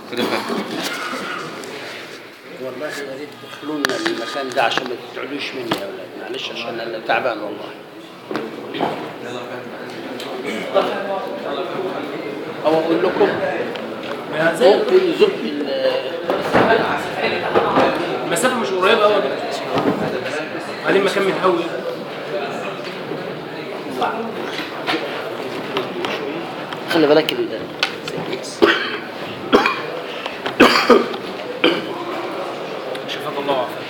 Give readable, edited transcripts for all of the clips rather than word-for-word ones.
والله يا ريت تدخلونا المكان ده عشان ما تتعدوش مني يا اولاد، معلش عشان انا تعبان والله. او اقول لكم ممكن زق المسافه مش قريبه قوي بعدين مكان متهوي. خلي بالك ده شفاك الله وعافاك.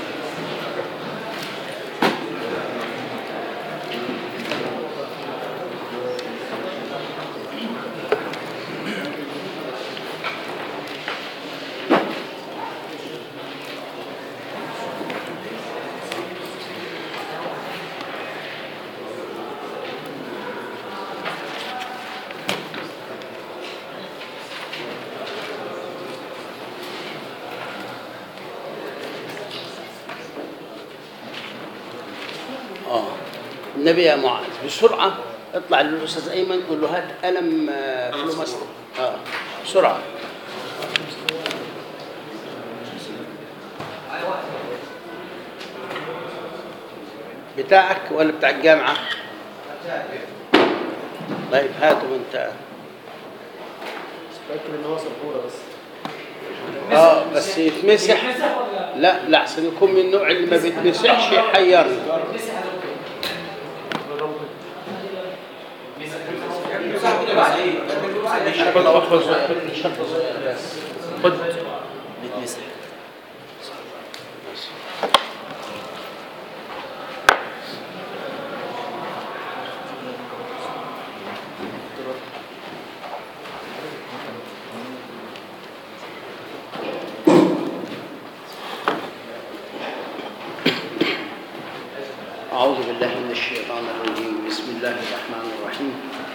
النبي يا معاذ بسرعة اطلع للأستاذ أيمن قول له هات قلم فلوماستر بسرعة. بتاعك ولا بتاع الجامعة؟ طيب هاته انت. فاكر ان هو سبورة بس. بس يتمسح. لا احسن يكون من النوع اللي ما بيتمسحش يحيرني. خد بيتمسح. أعوذ بالله من الشيطان الرجيم. بسم الله الرحمن الرحيم.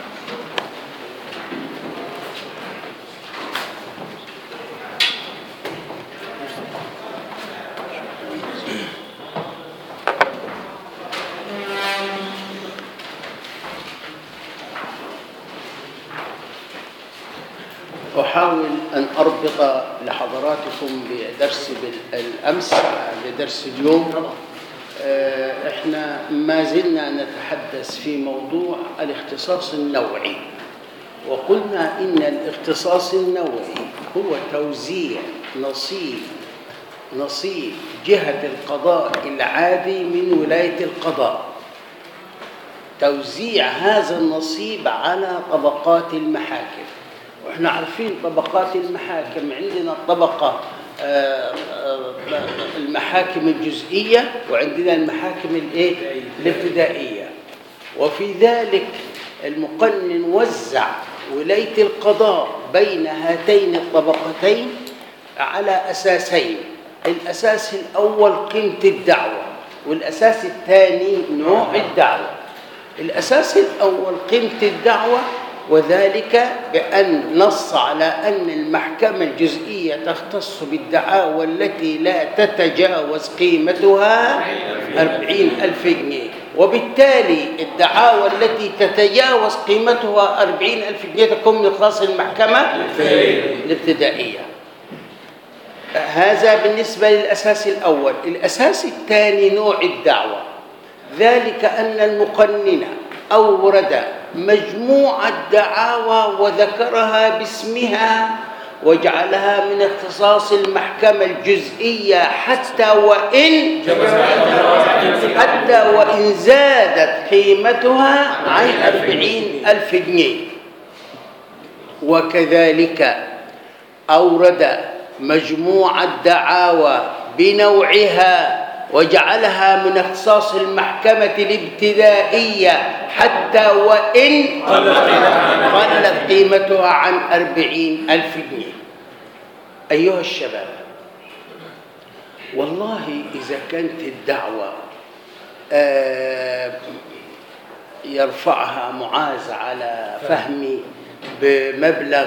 أحاول أن أربط لحضراتكم بدرس الأمس بدرس اليوم. إحنا ما زلنا نتحدث في موضوع الاختصاص النوعي، وقلنا إن الاختصاص النوعي هو توزيع نصيب جهة القضاء العادي من ولاية القضاء، توزيع هذا النصيب على طبقات المحاكم. وإحنا عارفين طبقات المحاكم، عندنا الطبقة المحاكم الجزئية، وعندنا المحاكم الابتدائية. وفي ذلك المقنن وزع ولاية القضاء بين هاتين الطبقتين على أساسين. الأساس الأول قيمة الدعوة، والأساس الثاني نوع الدعوة. الأساس الأول قيمة الدعوة، وذلك بأن نص على أن المحكمة الجزئية تختص بالدعاوى التي لا تتجاوز قيمتها 40,000 جنيه، وبالتالي الدعاوى التي تتجاوز قيمتها 40,000 جنيه تكون من خاص المحكمة الابتدائية. هذا بالنسبة للأساس الأول. الأساس الثاني نوع الدعوة، ذلك أن المقنن أورد مجموعة دعاوى وذكرها باسمها وجعلها من اختصاص المحكمة الجزئية حتى وإن زادت قيمتها عن 40,000 جنيه. وكذلك أورد مجموعة دعاوى بنوعها وجعلها من اختصاص المحكمة الابتدائية حتى وإن قلت قيمتها عن 40,000 جنيه. أيها الشباب، والله إذا كانت الدعوة يرفعها معاذ على فهمي بمبلغ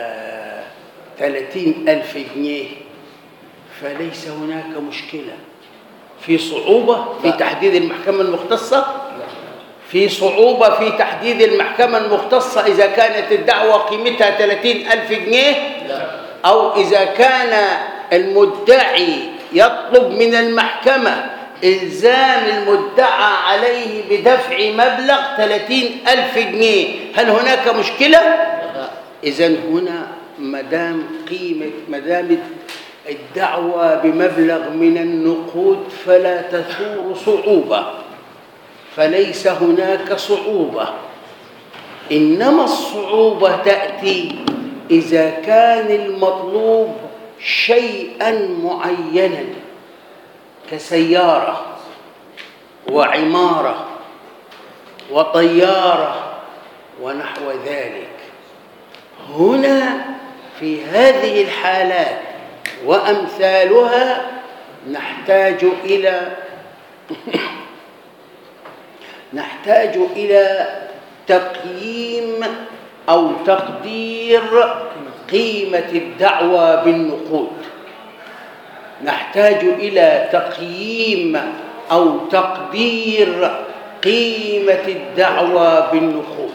30,000 جنيه فليس هناك مشكلة. في صعوبة في تحديد المحكمة المختصة؟ في صعوبة في تحديد المحكمة المختصة إذا كانت الدعوة قيمتها 30,000 جنيه؟ أو إذا كان المدعي يطلب من المحكمة إلزام المدعى عليه بدفع مبلغ 30,000 جنيه، هل هناك مشكلة؟ إذن هنا مدام الدعوة بمبلغ من النقود فلا تثور صعوبة، فليس هناك صعوبة، إنما الصعوبة تأتي إذا كان المطلوب شيئا معينا كسيارة وعمارة وطيارة ونحو ذلك. هنا في هذه الحالات وأمثالها نحتاج إلى تقييم أو تقدير قيمة الدعوى بالنقود. نحتاج إلى تقييم أو تقدير قيمة الدعوى بالنقود.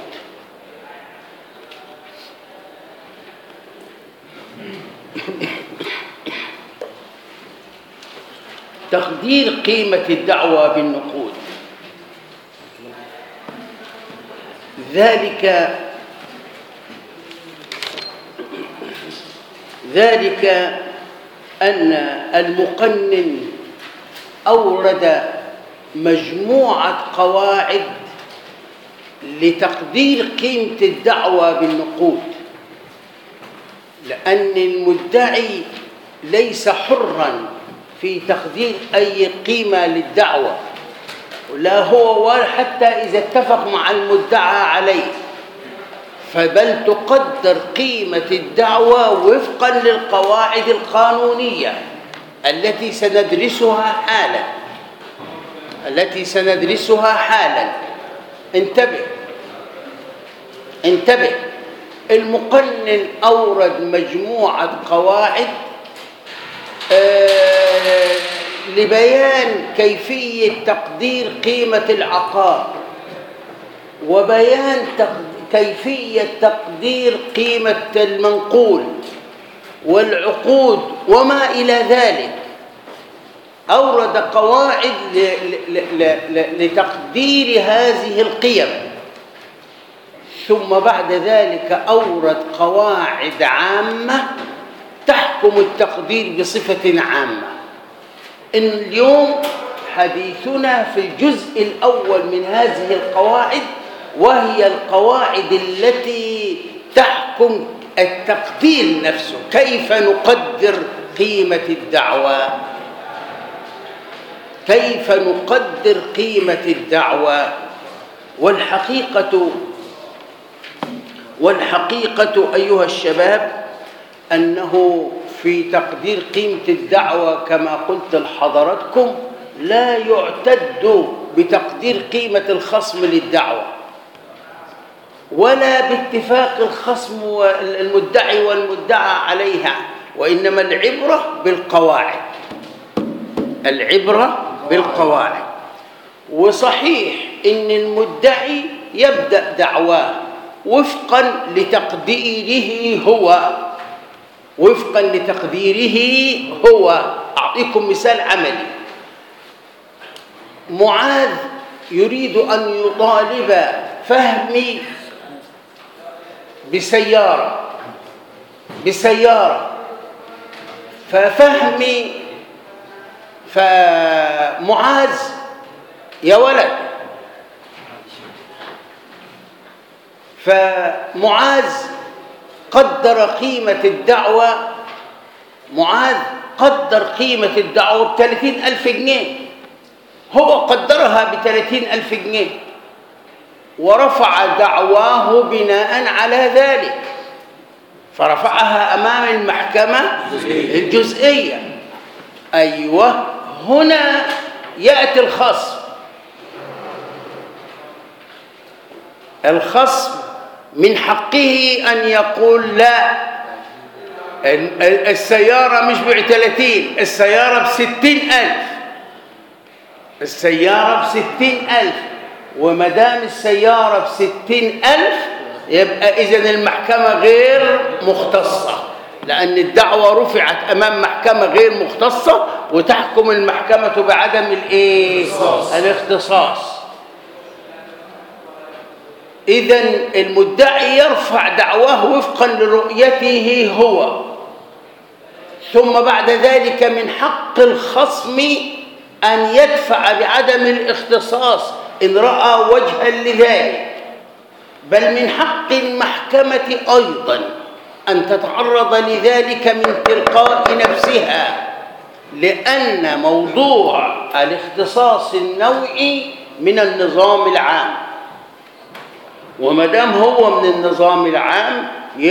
تقدير قيمة الدعوى بالنقود ذلك أن المقنن أورد مجموعة قواعد لتقدير قيمة الدعوى بالنقود، لأن المدعي ليس حراً في تقدير أي قيمة للدعوة، لا هو ولا حتى إذا اتفق مع المدعى عليه، فبل تقدر قيمة الدعوة وفقاً للقواعد القانونية التي سندرسها حالاً. انتبه، المقنن أورد مجموعة قواعد لبيان كيفية تقدير قيمة العقار، وبيان كيفية تقدير قيمة المنقول والعقود وما إلى ذلك. أورد قواعد لتقدير هذه القيم، ثم بعد ذلك أورد قواعد عامة تحكم التقدير بصفة عامة. اليوم حديثنا في الجزء الأول من هذه القواعد، وهي القواعد التي تحكم التقدير نفسه، كيف نقدر قيمة الدعوى، كيف نقدر قيمة الدعوى. والحقيقة أيها الشباب أنه في تقدير قيمة الدعوة كما قلت لحضراتكم لا يعتد بتقدير قيمة الخصم للدعوة ولا باتفاق الخصم والمدعي والمدعى عليها، وإنما العبرة بالقواعد. وصحيح إن المدعي يبدأ دعواه وفقا لتقديره هو. أعطيكم مثال عملي. معاذ يريد أن يطالب فهمي بسيارة فمعاذ يا ولد، فمعاذ قدر قيمة الدعوة، ب30,000 جنيه، هو قدرها ب30,000 جنيه ورفع دعواه بناء على ذلك، فرفعها أمام المحكمة الجزئية. أيوة، هنا يأتي الخصم من حقه أن يقول لا، السيارة مش ب30، السيارة ب60,000، وما دام السيارة ب60,000 يبقى إذن المحكمة غير مختصة، لأن الدعوة رفعت أمام محكمة غير مختصة وتحكم المحكمة بعدم الاختصاص. إذن المدعي يرفع دعواه وفقا لرؤيته هو، ثم بعد ذلك من حق الخصم أن يدفع بعدم الاختصاص إن رأى وجها لذلك، بل من حق المحكمة أيضا أن تتعرض لذلك من تلقاء نفسها، لأن موضوع الاختصاص النوعي من النظام العام، وما دام هو من النظام العام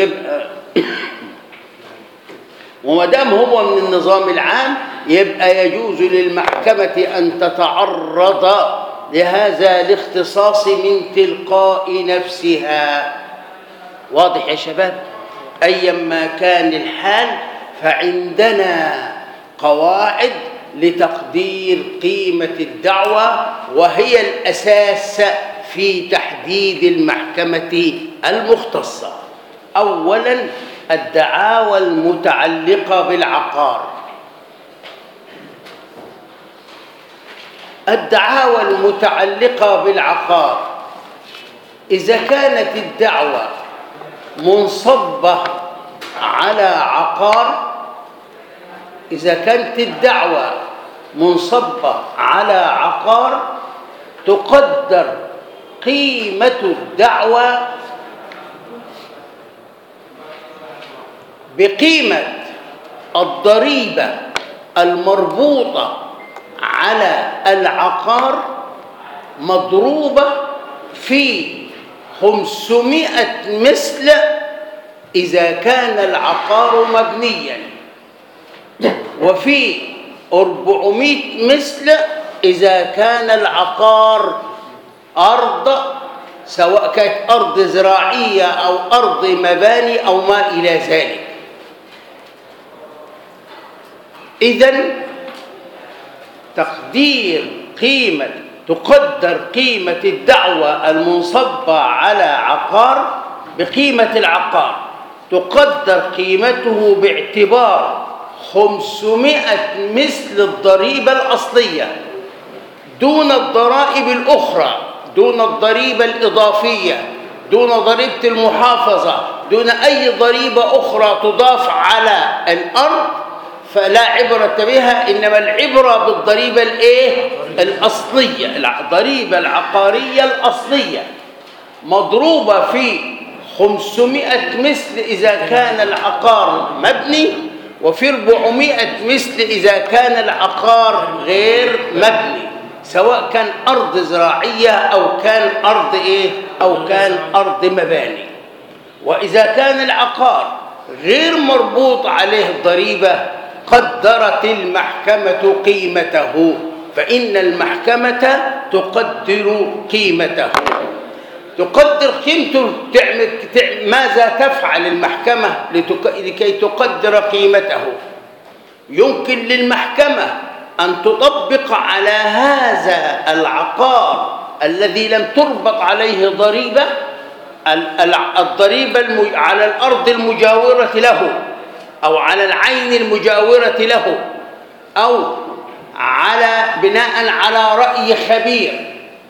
يبقى يجوز للمحكمة أن تتعرض لهذا الاختصاص من تلقاء نفسها. واضح يا شباب؟ أيما كان الحال فعندنا قواعد لتقدير قيمة الدعوة، وهي الأساس في تحديد المحكمة المختصة. أولاً الدعاوى المتعلقة بالعقار. الدعاوى المتعلقة بالعقار إذا كانت الدعوة منصبة على عقار، إذا كانت الدعوة منصبة على عقار تقدر قيمة الدعوة بقيمة الضريبة المربوطة على العقار مضروبة في 500 مثل إذا كان العقار مبنيا، وفي 400 مثل إذا كان العقار أرض، سواء كانت أرض زراعية أو أرض مباني أو ما إلى ذلك. إذن تقدر قيمة الدعوة المنصبة على عقار بقيمة العقار، تقدر قيمته باعتبار 500 مثل الضريبة الأصلية دون الضرائب الأخرى، دون الضريبة الإضافية، دون ضريبة المحافظة، دون أي ضريبة أخرى تضاف على الأرض، فلا عبرة بها، إنما العبرة بالضريبة الأصلية، الضريبة العقارية الأصلية مضروبة في 500 مثل إذا كان العقار مبني، وفي 400 مثل إذا كان العقار غير مبني، سواء كان أرض زراعية أو كان أرض مباني. وإذا كان العقار غير مربوط عليه الضريبة قدرت المحكمة قيمته، فإن المحكمة تقدر قيمته. تقدر قيمته، ماذا تفعل المحكمة لكي تقدر قيمته؟ يمكن للمحكمة أن تطبق على هذا العقار الذي لم تربط عليه ضريبة، الضريبة على الأرض المجاورة له، أو على العين المجاورة له، أو بناء على رأي خبير،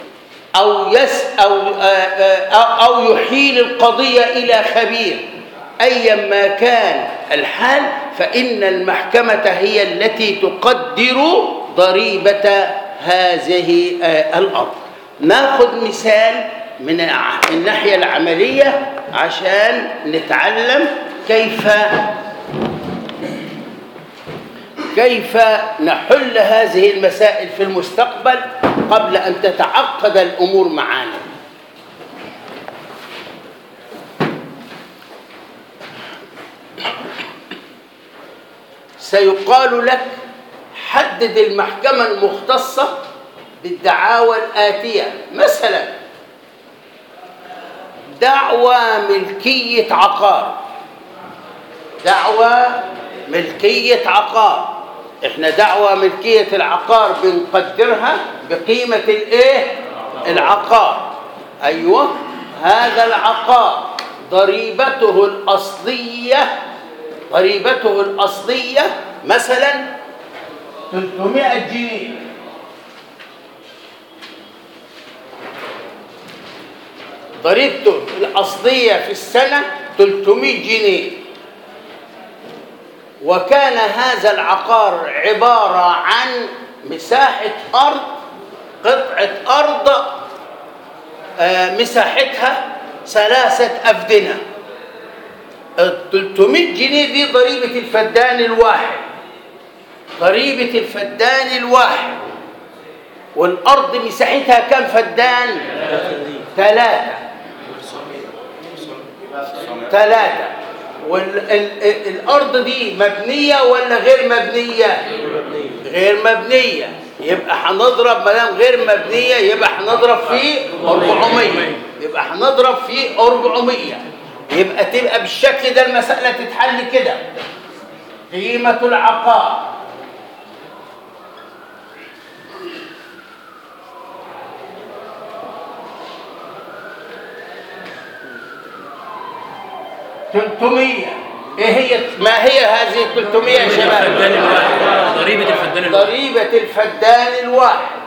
أو يحيل القضية إلى خبير. أيما كان الحال فإن المحكمة هي التي تقدر ضريبة هذه الأرض. ناخذ مثال من الناحية العملية عشان نتعلم كيف نحل هذه المسائل في المستقبل قبل أن تتعقد الأمور معنا. سيقال لك حدد المحكمة المختصة بالدعاوى الآتية، مثلا دعوى ملكية عقار. دعوى ملكية عقار، احنا دعوى ملكية العقار بنقدرها بقيمة العقار. ايوه، هذا العقار ضريبته الأصلية ضريبته الأصلية مثلا 300 جنيه، ضريبته الأصلية في السنة 300 جنيه، وكان هذا العقار عبارة عن مساحة أرض، قطعة أرض مساحتها 3 أفدنة. 300 جنيه دي ضريبة الفدان الواحد، ضريبة الفدان الواحد. والأرض مساحتها كم فدان؟ 3. والأرض دي مبنية ولا غير مبنية؟ غير مبنية. يبقى هنضرب، ما دام غير مبنية يبقى هنضرب في 400، يبقى هنضرب في 400، يبقى تبقى بالشكل ده المسألة تتحل كده. قيمة العقار $300. ايه هي؟ ما هي هذه 300 يا شباب؟ ضريبة الفدان الواحد. ضريبة الفدان الواحد.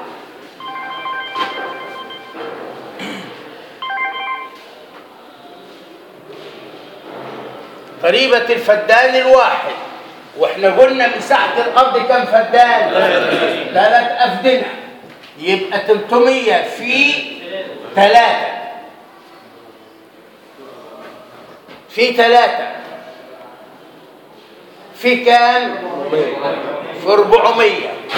ضريبة الفدان الواحد. واحنا قلنا مساحة الأرض كم فدان؟ 3 أفدنة. يبقى 300 في 3 في 3 في كام؟ في 400.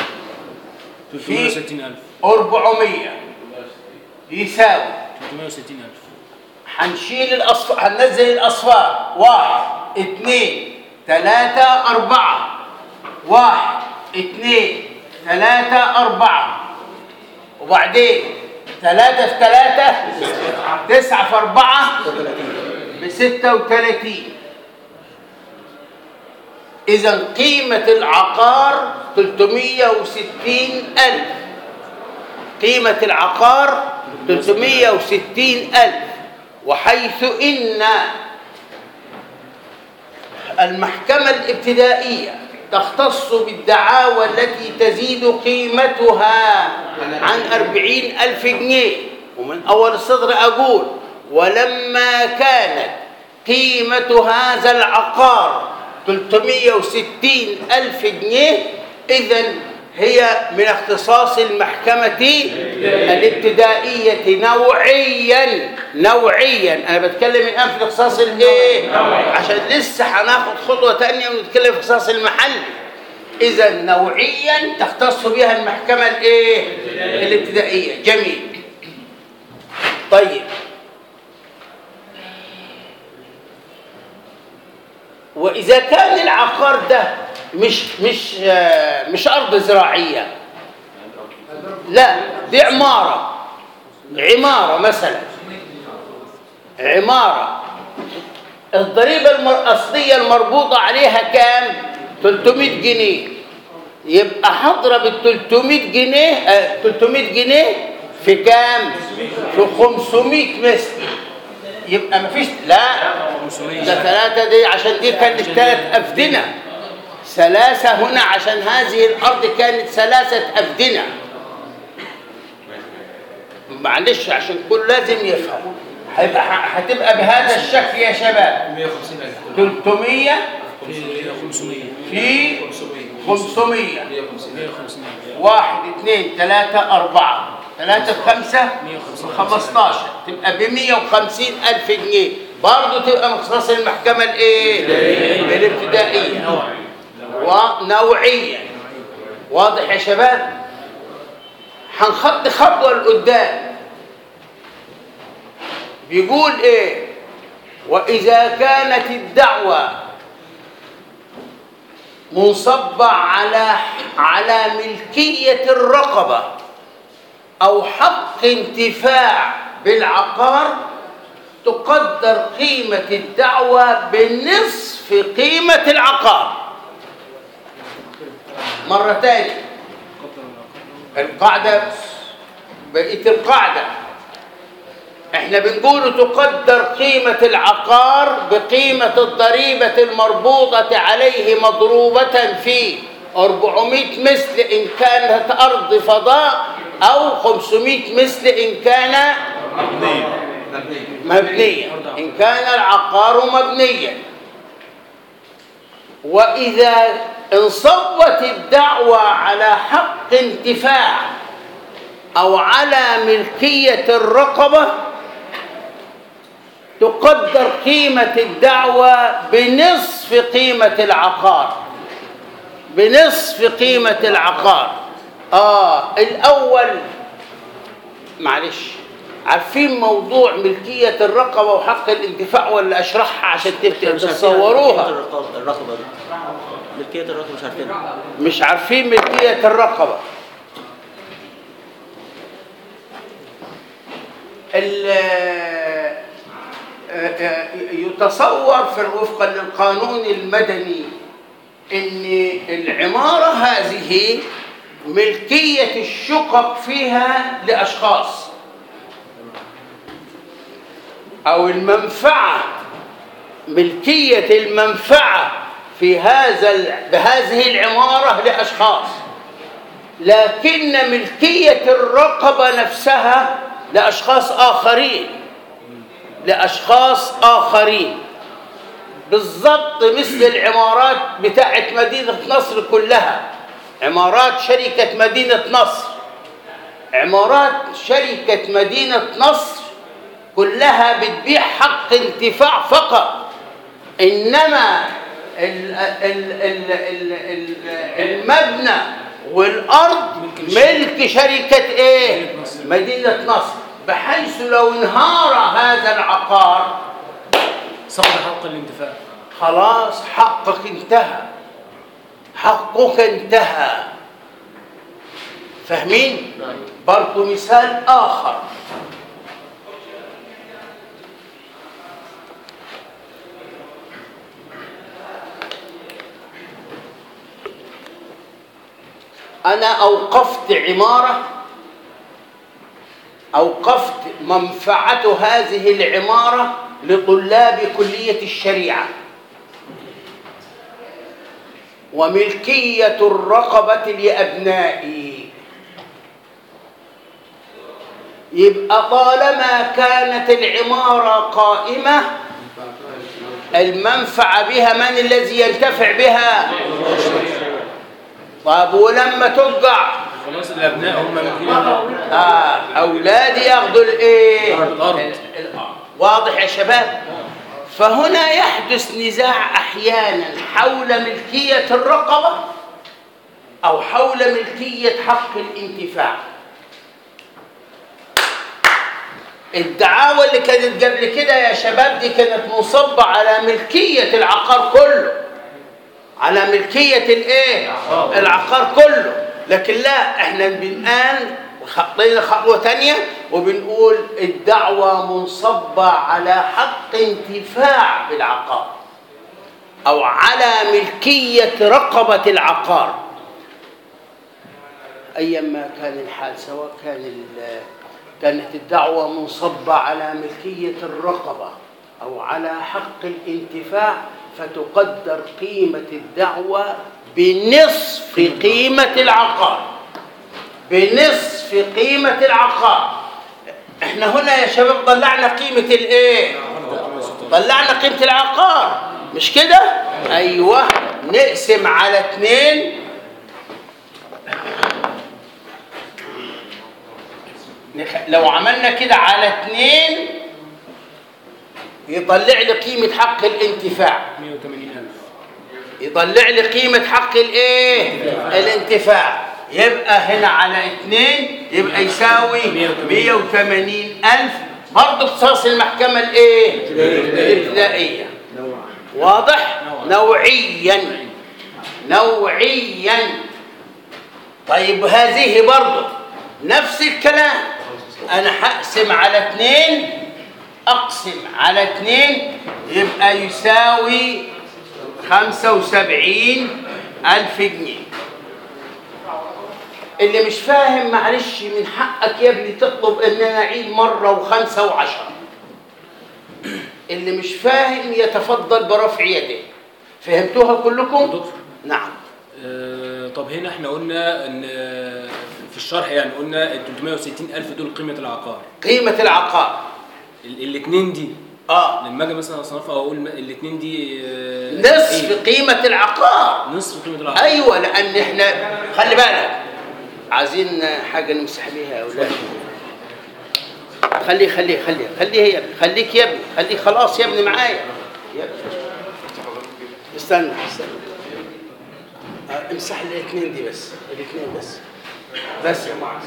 في 400 يساوي 360,000. هنشيل الأصفار، هننزل الأصفار. 1 2 3 4. 1 2 3 4. وبعدين 3 في 3 9 في 4 ب36. إذا قيمة العقار 360,000. قيمة العقار 360,000. وحيث إن المحكمة الابتدائية تختص بالدعاوى التي تزيد قيمتها عن 40,000 جنيه، ومن أول السطر أقول: ولما كانت قيمة هذا العقار 360,000 جنيه، إذن هي من اختصاص المحكمة الابتدائية نوعيا. أنا بتكلم الآن في اختصاص الإيه؟ عشان لسه هناخد خطوة تانية ونتكلم في اختصاص المحل. إذا نوعيا تختص بها المحكمة الإيه؟ الابتدائية. جميل. طيب، وإذا كان العقار ده مش أرض زراعية، لا، دي عمارة مثلا، عمارة، الضريبة الأصلية المربوطة عليها كام؟ 300 جنيه. يبقى هضرب ال 300 جنيه في كام؟ في 500 مثل. يبقى مفيش، لا، ده 3 دي عشان دي كانت 3 أفدنة. 3 هنا عشان هذه الأرض كانت 3 أفدنة. معلش عشان كل لازم يفهم. هتبقى بهذا الشكل يا شباب: 300 في 500. 1 2 3 4. 3 في 5 15. تبقى ب150,000 جنيه. برضه تبقى مختص المحكمة الإيه؟ الابتدائية. ونوعيا. واضح يا شباب؟ هنخط خطوة لقدام. بيقول إيه؟ وإذا كانت الدعوة منصبة على ملكية الرقبة أو حق انتفاع بالعقار، تقدر قيمة الدعوة بنصف قيمة العقار. مرة تانية، القاعدة، بقية القاعدة: احنا بنقول تقدر قيمة العقار بقيمة الضريبة المربوطة عليه مضروبة في 400 مثل إن كانت أرض فضاء أو 500 مثل إن كان مبنيا، إن كان العقار مبنيا. وإذا انصبت الدعوى على حق انتفاع أو على ملكية الرقبة تقدر قيمة الدعوى بنصف قيمة العقار، بنصف قيمة العقار. الأول معلش، عارفين موضوع ملكية الرقبة وحق الانتفاع ولا أشرحها عشان تتصوروها؟ الرقبة دي ملكية الرقبة مش عارفينها. مش عارفين ملكية الرقبة. يتصور وفقا للقانون المدني ان العمارة هذه ملكية الشقق فيها لأشخاص، أو المنفعة، ملكية المنفعة في بهذه العمارة لأشخاص، لكن ملكية الرقبة نفسها لأشخاص آخرين، لأشخاص آخرين بالضبط مثل العمارات بتاعت مدينة نصر كلها، عمارات شركة مدينة نصر، عمارات شركة مدينة نصر كلها بتبيع حق انتفاع فقط، إنما المبنى والأرض ملك شركة إيه؟ مدينة نصر، بحيث لو انهار هذا العقار سقط حق الانتفاع، خلاص حقك انتهى، حقك انتهى. فاهمين؟ برضو مثال آخر، أنا أوقفت عمارة، أوقفت منفعة هذه العمارة لطلاب كلية الشريعة، وملكية الرقبة لأبنائي. يبقى طالما كانت العمارة قائمة المنفعة بها من الذي ينتفع بها؟ طيب ولما تقع خلاص الأبناء هم أولادي ياخذوا الإيه؟ الأرض. واضح يا شباب؟ فهنا يحدث نزاع أحيانا حول ملكية الرقبة أو حول ملكية حق الانتفاع. الدعاوى اللي كانت قبل كده يا شباب دي كانت مصبة على ملكية العقار كله، على ملكية الايه؟ العقار كله. لكن لا، احنا الآن خطينا خطوة تانية وبنقول الدعوة منصبة على حق انتفاع بالعقار أو على ملكية رقبة العقار. أيما كان الحال، سواء كانت الدعوة منصبة على ملكية الرقبة أو على حق الانتفاع، فتقدر قيمة الدعوة بنصف قيمة العقار، بنصف قيمة العقار. احنا هنا يا شباب طلعنا قيمة الايه؟ طلعنا قيمة العقار، مش كده؟ ايوه، نقسم على 2. لو عملنا كده على 2 يطلع لي قيمة حق الانتفاع 180,000، يطلع لي قيمة حق الايه؟ الانتفاع. يبقى هنا على 2 يبقى يساوي 180,000. برضه اختصاص المحكمة الايه؟ الابتدائية. واضح؟ نوعيا، نوعيا. طيب هذه برضه نفس الكلام، انا هقسم على 2، اقسم على 2 يبقى يساوي 75,000 جنيه. اللي مش فاهم معلش من حقك يا ابني تطلب ان انا اعيد مره وخمسه وعشره. اللي مش فاهم يتفضل برفع يده. فهمتوها كلكم؟ دكتور. نعم. طب هنا احنا قلنا ان في الشرح يعني قلنا ال 360,000 دول قيمه العقار. قيمه العقار. الاثنين دي لما اجي مثلا اصنفها واقول الاثنين دي نصف قيمه العقار. نصف قيمه العقار. ايوه، لان احنا خلي بالك عايزين حاجه نمسح بيها يا اولاد. خليه يا ابني، خليك يا ابني، خليك خلاص يا ابني معايا يا ابني. استنى امسح الاثنين دي بس، الاثنين بس يا معاذ.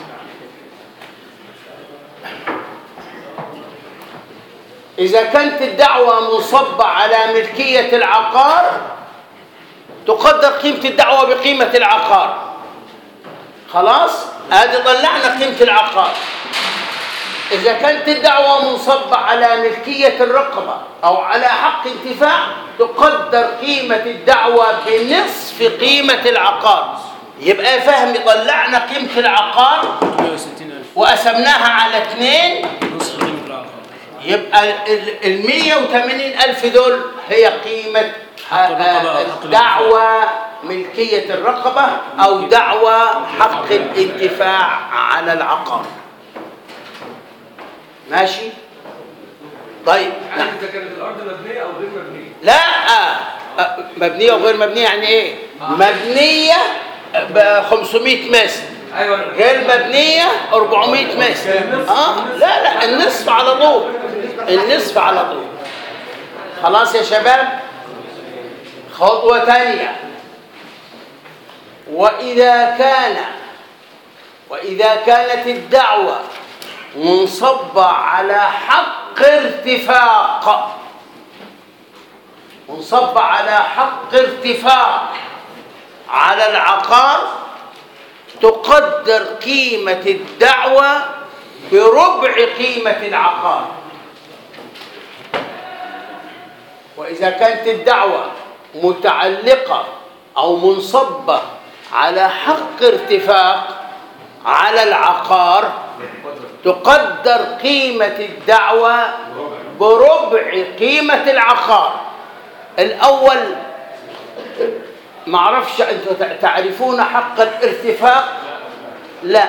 إذا كانت الدعوة منصبة على ملكية العقار تقدر قيمة الدعوة بقيمة العقار. خلاص؟ هذه طلعنا قيمة العقار. إذا كانت الدعوة منصبة على ملكية الرقبة أو على حق انتفاع تقدر قيمة الدعوة بنصف قيمة العقار. يبقى فهم طلعنا قيمة العقار 160,000 وقسمناها على 2 نصف قيمه العقار. يبقى ال 180,000 دول هي قيمة دعوة ملكية الرقبة أو دعوة حق الانتفاع على العقار. ماشي؟ طيب يعني إذا كانت الأرض مبنية أو غير مبنية؟ لا، مبنية وغير مبنية يعني إيه؟ مبنية ب 500 متر. أيوة. غير مبنية 400 متر. لا النصف على طول. النصف على طول. خلاص يا شباب؟ خطوة ثانية. وإذا كانت الدعوة منصبة على حق ارتفاق، منصبة على حق ارتفاق على العقار تقدر قيمة الدعوة بربع قيمة العقار. وإذا كانت الدعوة متعلقة أو منصبة على حق ارتفاق على العقار تقدر قيمة الدعوة بربع قيمة العقار. الأول معرفش أنتم تعرفون حق الارتفاق؟ لا.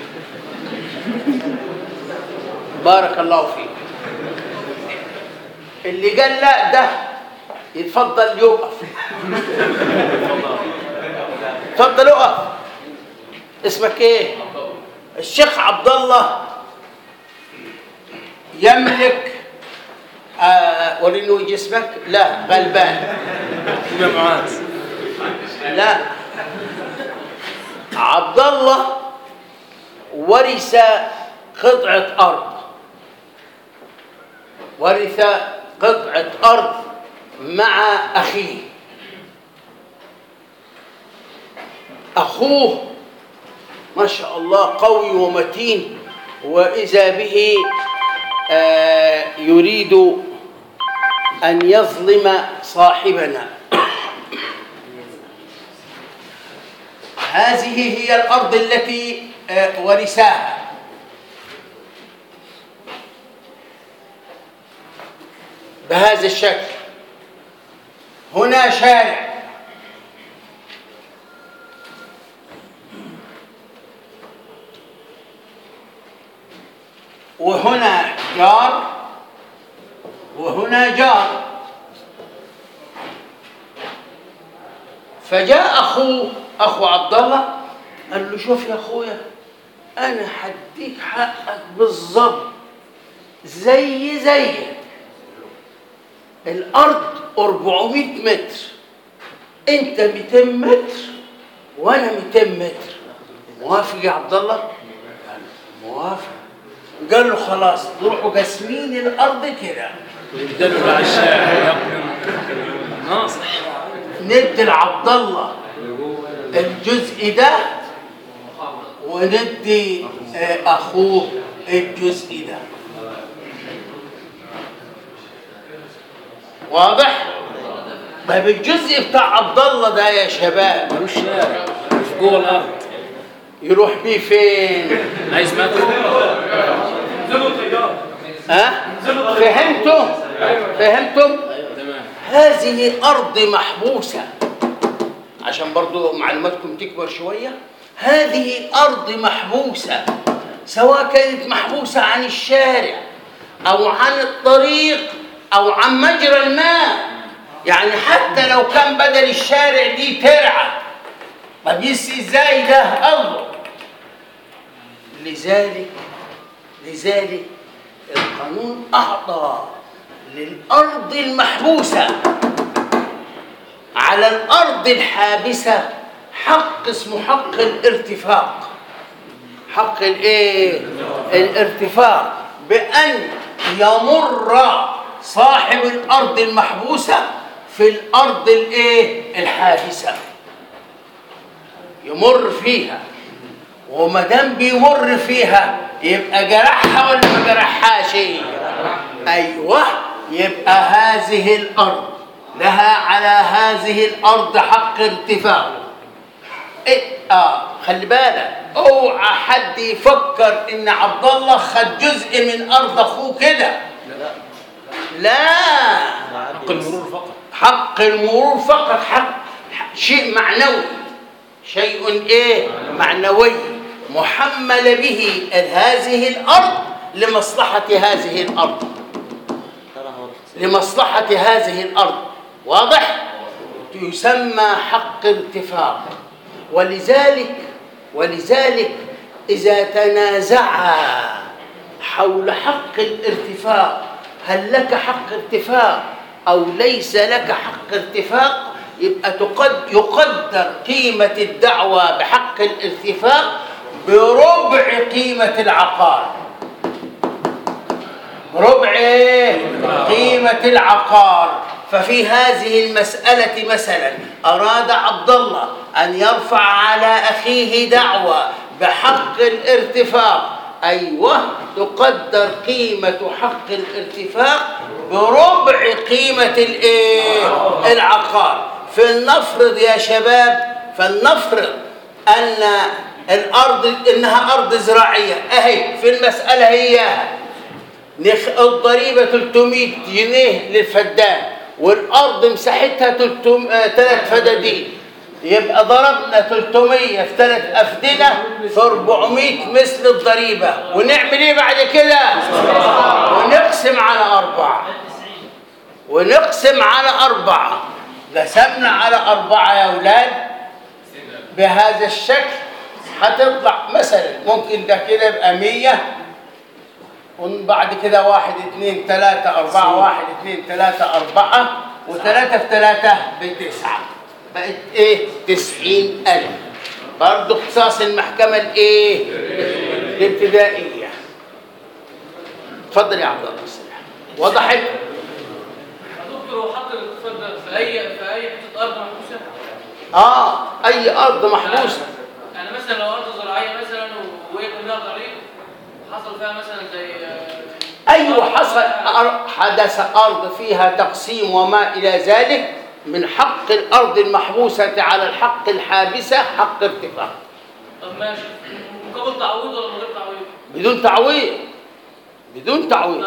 بارك الله فيك. اللي قال لا ده يتفضل يوقف. تفضل اقف. اسمك ايه؟ الشيخ عبد الله يملك وريني جسمك. لا غلبان. يا معاذ. لا، عبد الله ورث قطعة أرض. ورث قطعة أرض مع أخيه. أخوه ما شاء الله قوي ومتين، وإذا به يريد أن يظلم صاحبنا. هذه هي الأرض التي ورثاها. بهذا الشكل. هنا شارع، وهنا جار، وهنا جار. فجاء أخو عبد الله قال له شوف يا أخويا، أنا حديك حقك بالظبط زيك. الأرض 400 متر، أنت 200 متر وأنا 200 متر. موافق يا عبد الله؟ قال موافق. قال له خلاص نروحوا قاسمين الأرض كده. يدلوا على الشارع ناصح. ندي لعبد الله الجزء ده وندي أخوه الجزء ده. واضح؟ طيب الجزء بتاع عبد الله ده يا شباب ملوش شارع، مش جوه الارض. يروح بيه فين؟ عايز مترو. ها؟ فهمتوا؟ فهمتم؟ تمام. هذه أرض محبوسة، عشان برضو معلوماتكم تكبر شوية. هذه أرض محبوسة، سواء كانت محبوسة عن الشارع أو عن الطريق أو عن مجرى الماء. يعني حتى لو كان بدل الشارع دي ترعة، طب ازاي ده أرضه؟ لذلك القانون أعطى للأرض المحبوسة على الأرض الحابسة حق اسمه حق الارتفاق. حق الايه؟ الارتفاق، بأن يمر صاحب الأرض المحبوسة في الأرض الايه؟ الحابسة، يمر فيها. وما دام بيمر فيها يبقى جرحها ولا ما جرحهاش؟ ايوه، يبقى هذه الارض لها على هذه الارض حق ارتفاع. خلي بالك، اوعى حد يفكر ان عبد الله خد جزء من ارض اخوه كده. لا، حق المرور فقط. حق المرور فقط، حق شيء معنوي، شيء ايه؟ معنوي، محمل به هذه الارض لمصلحه هذه الارض، لمصلحه هذه الارض. واضح؟ يسمى حق ارتفاق. ولذلك اذا تنازعا حول حق الارتفاق، هل لك حق ارتفاق او ليس لك حق ارتفاق، يبقى يقدر قيمة الدعوة بحق الارتفاق بربع قيمة العقار. ربع قيمة العقار. ففي هذه المسألة مثلا أراد عبد الله أن يرفع على أخيه دعوة بحق الارتفاق، أيوه، تقدر قيمة حق الارتفاق بربع قيمة العقار. فلنفرض يا شباب، فلنفرض أن الأرض إنها أرض زراعية، أهي في المسألة هياها الضريبة 300 جنيه للفدان، والأرض مساحتها 3 فدادين، يبقى ضربنا 300 في 3 أفدنة في 400 مثل الضريبة. ونعمل إيه بعد كده؟ ونقسم على 4. ونقسم على 4. قسمنا على 4 يا أولاد بهذا الشكل، هتطلع مثلا ممكن ده كده يبقى 100، وبعد كده 1 2 3 4، 1 2 3 4، و3 في 3 ب9، بقت ايه؟ 90,000. برضه اختصاص المحكمة الايه؟ الابتدائية. اتفضل يا عبد الله. وضحت؟ دكتور، هو حق الارتفاق ده في اي حته ارض محبوسه؟ اي ارض محبوسه. يعني مثلا لو ارض زراعيه مثلا وهي كلها طريق، حصل فيها مثلا زي ايوه، حدث ارض فيها تقسيم وما الى ذلك، من حق الارض المحبوسه على الحق الحابسه حق ارتفاع. طب ماشي، مقابل تعويض ولا من غير تعويض؟ بدون تعويض. بدون تعويض.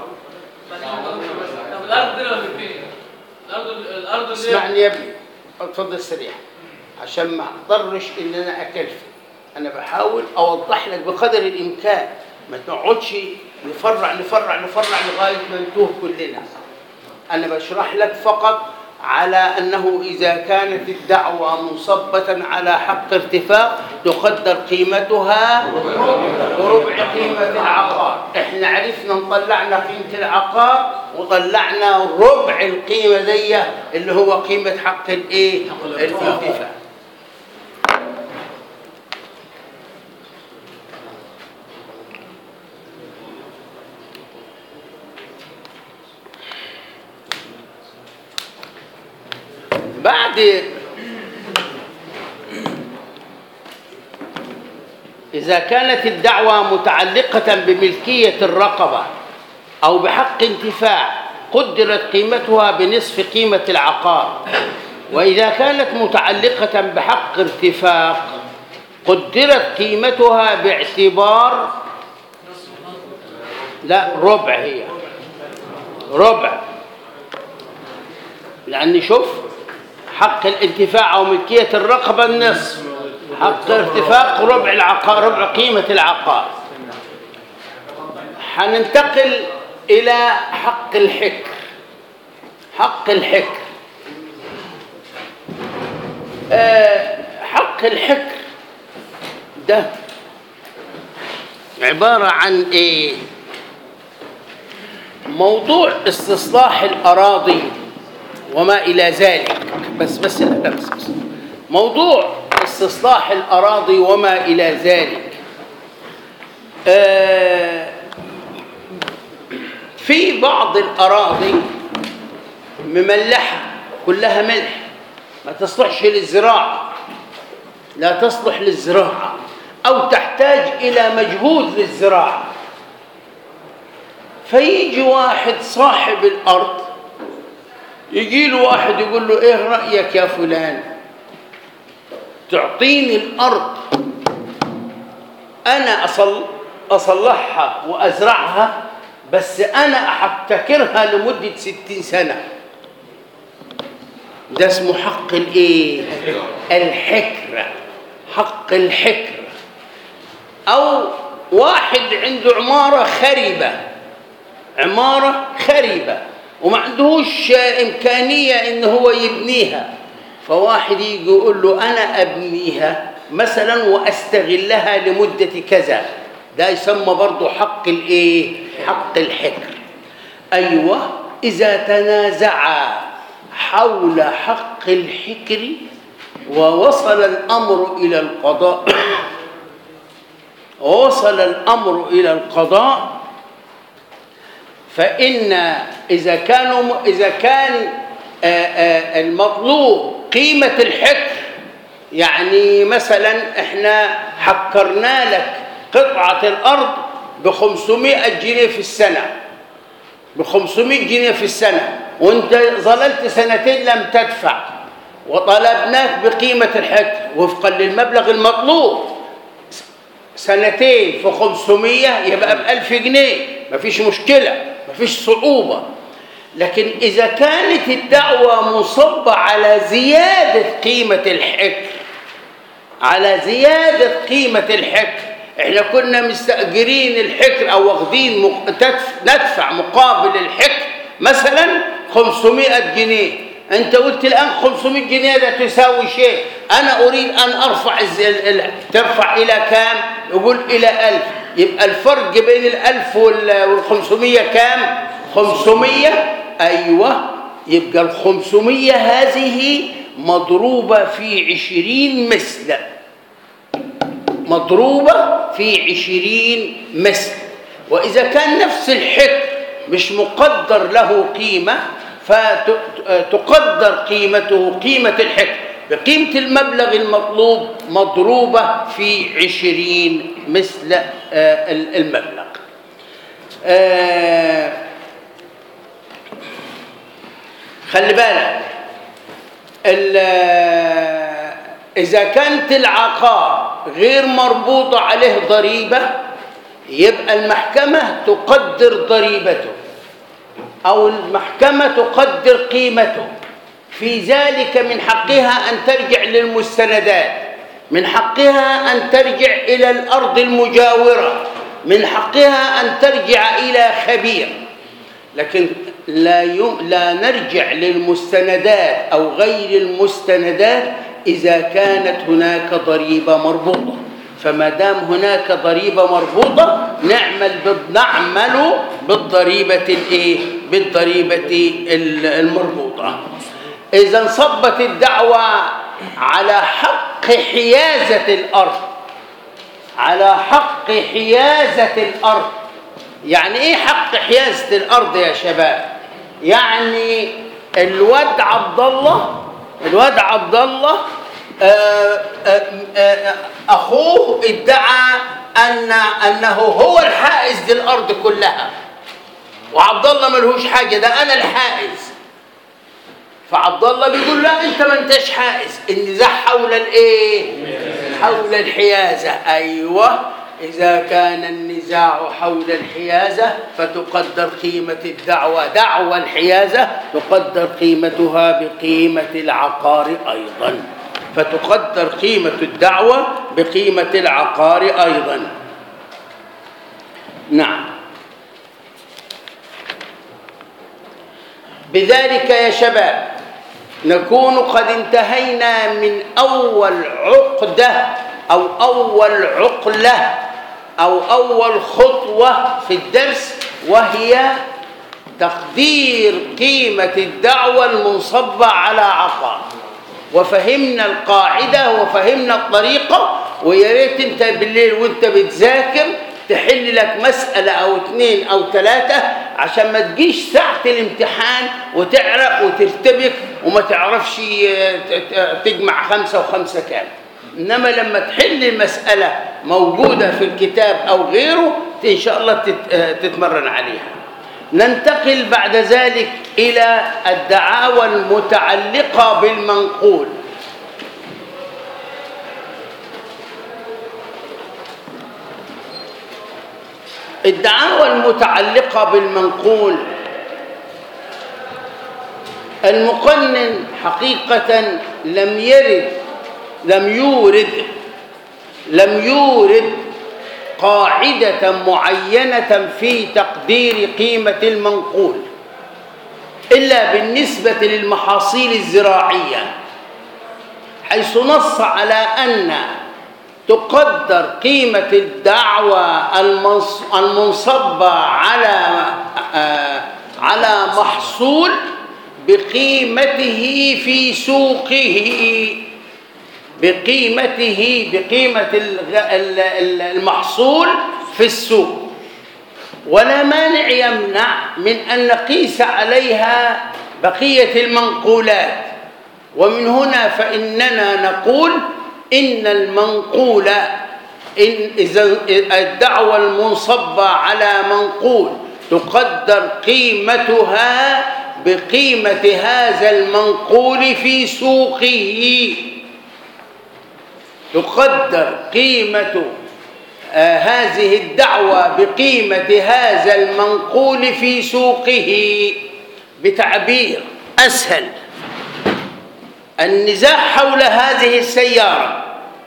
طب الارض دي ولا فين؟ الارض اللي اسمعني يا ابني، اتفضل استريح عشان ما اضطرش ان انا اكلفك. انا بحاول اوضح لك بقدر الامكان، ما تقعدش نفرع لغايه ما نتوه كلنا. انا بشرح لك فقط على أنه إذا كانت الدعوة مصبة على حق ارتفاق تقدر قيمتها بربع قيمة العقار. احنا عرفنا نطلعنا قيمة العقار وطلعنا ربع القيمة دي اللي هو قيمة حق الايه؟ الارتفاع. بعد إذا كانت الدعوة متعلقة بملكية الرقبة أو بحق انتفاع قدرت قيمتها بنصف قيمة العقار، وإذا كانت متعلقة بحق ارتفاق قدرت قيمتها باعتبار، لا ربع، هي ربع، لأن شوف حق الانتفاع أو ملكية الرقبة النصف، حق الارتفاق ربع العقار، ربع قيمة العقار. حننتقل إلى حق الحكر. حق الحكر، حق الحكر ده عبارة عن إيه؟ موضوع استصلاح الأراضي وما إلى ذلك. بس موضوع استصلاح الأراضي وما إلى ذلك. في بعض الأراضي مملحة، كلها ملح، ما تصلحش للزراعة، لا تصلح للزراعة أو تحتاج إلى مجهود للزراعة. فيجي واحد صاحب الأرض، يجي له واحد يقول له إيه رأيك يا فلان، تعطيني الأرض أنا أصلحها وأزرعها، بس أنا أحتكرها لمدة 60 سنة. ده اسمه حق الإيه؟ الحكر، حق الحكر. أو واحد عنده عمارة خريبة وما عندهوش إمكانية إن هو يبنيها، فواحد يجي يقول له أنا أبنيها مثلا وأستغلها لمدة كذا، ده يسمى برضو حق الإيه؟ حق الحكر. أيوة، إذا تنازعا حول حق الحكر ووصل الأمر إلى القضاء، فإن إذا كان المطلوب قيمة الحكر، يعني مثلا إحنا حكرنا لك قطعة الأرض ب500 جنيه في السنة، ب500 جنيه في السنة، وانت ظللت سنتين لم تدفع، وطلبناك بقيمة الحكر وفقا للمبلغ المطلوب، سنتين في 500 يبقى ب1000 جنيه، مفيش مشكلة، مفيش صعوبة. لكن إذا كانت الدعوة مصبة على زيادة قيمة الحكر، احنا كنا مستأجرين الحكر أو واخدين ندفع مقابل الحكر مثلا 500 جنيه، أنت قلت الآن 500 جنيه ده تساوي شيء، أنا أريد أن أرفع ترفع إلى كام؟ يقول إلى 1000، يبقى الفرق بين 1000 وال500 كام؟ 500. أيوة، يبقى ال500 هذه مضروبة في 20 مثل، مضروبة في 20 مثل. وإذا كان نفس الحكر مش مقدر له قيمة، فتقدر قيمته، قيمة الحكر بقيمة المبلغ المطلوب مضروبة في 20 مثل المبلغ. خلي بالك، إذا كانت العقار غير مربوطة عليه ضريبة، يبقى المحكمة تقدر ضريبته أو المحكمة تقدر قيمته. في ذلك من حقها أن ترجع للمستندات، من حقها أن ترجع إلى الأرض المجاورة، من حقها أن ترجع إلى خبير. لكن لا نرجع للمستندات أو غير المستندات إذا كانت هناك ضريبة مربوطة. فما دام هناك ضريبة مربوطة نعمل بالضريبة المربوطة. إذا انصبت الدعوة على حق حيازة الأرض، يعني إيه حق حيازة الأرض يا شباب؟ يعني الواد عبد الله أخوه ادعى أنه هو الحائز للأرض كلها، وعبد الله ملهوش حاجة، ده أنا الحائز. فعبد الله بيقول لا أنت ما أنتش حائز، النزاع حول الإيه؟ حول الحيازة. أيوة، إذا كان النزاع حول الحيازة فتقدر قيمة الدعوة، دعوى الحيازة تقدر قيمتها بقيمة العقار أيضا، فتقدر قيمة الدعوة بقيمة العقار أيضا. نعم. بذلك يا شباب نكون قد انتهينا من أول عقدة أو أول عقلة أو أول خطوة في الدرس، وهي تقدير قيمة الدعوة المنصبة على عقار. وفهمنا القاعدة وفهمنا الطريقة، ويا ريت انت بالليل وانت بتذاكر تحل لك مسألة أو 2 أو 3 عشان ما تجيش ساعة الامتحان وتعرق وترتبك وما تعرفش تجمع 5 و5 كام. إنما لما تحل المسألة موجودة في الكتاب أو غيره إن شاء الله تتمرن عليها. ننتقل بعد ذلك إلى الدعاوى المتعلقة بالمنقول. الدعاوى المتعلقة بالمنقول، المقنن حقيقة لم يورد قاعدة معينة في تقدير قيمة المنقول إلا بالنسبة للمحاصيل الزراعية، حيث نص على أن تقدر قيمة الدعوى المنصبة على محصول بقيمته في سوقه، بقيمة المحصول في السوق، ولا مانع يمنع من أن نقيس عليها بقية المنقولات. ومن هنا فإننا نقول إن المنقول إذا الدعوى المنصبة على منقول تقدر قيمتها بقيمة هذا المنقول في سوقه، تقدر قيمة هذه الدعوة بقيمة هذا المنقول في سوقه. بتعبير أسهل، النزاع حول هذه السيارة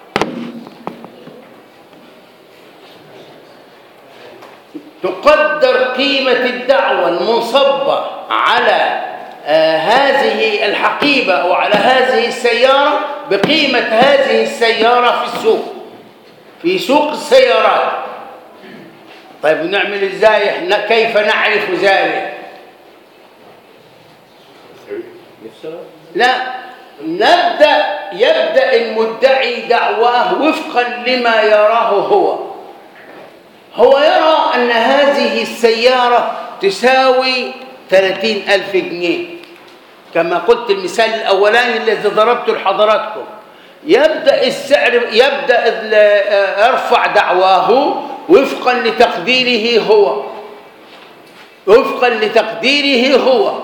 تقدر قيمة الدعوة المنصبة على هذه الحقيبة أو على هذه السيارة بقيمة هذه السيارة في السوق، في سوق السيارات. طيب نعمل إزاي إحنا؟ كيف نعرف ذلك؟ لا، يبدأ المدعي دعواه وفقا لما يراه هو يرى أن هذه السيارة تساوي 30,000 جنيه كما قلت المثال الأولاني الذي ضربته لحضراتكم. يبدأ يرفع دعواه وفقا لتقديره هو،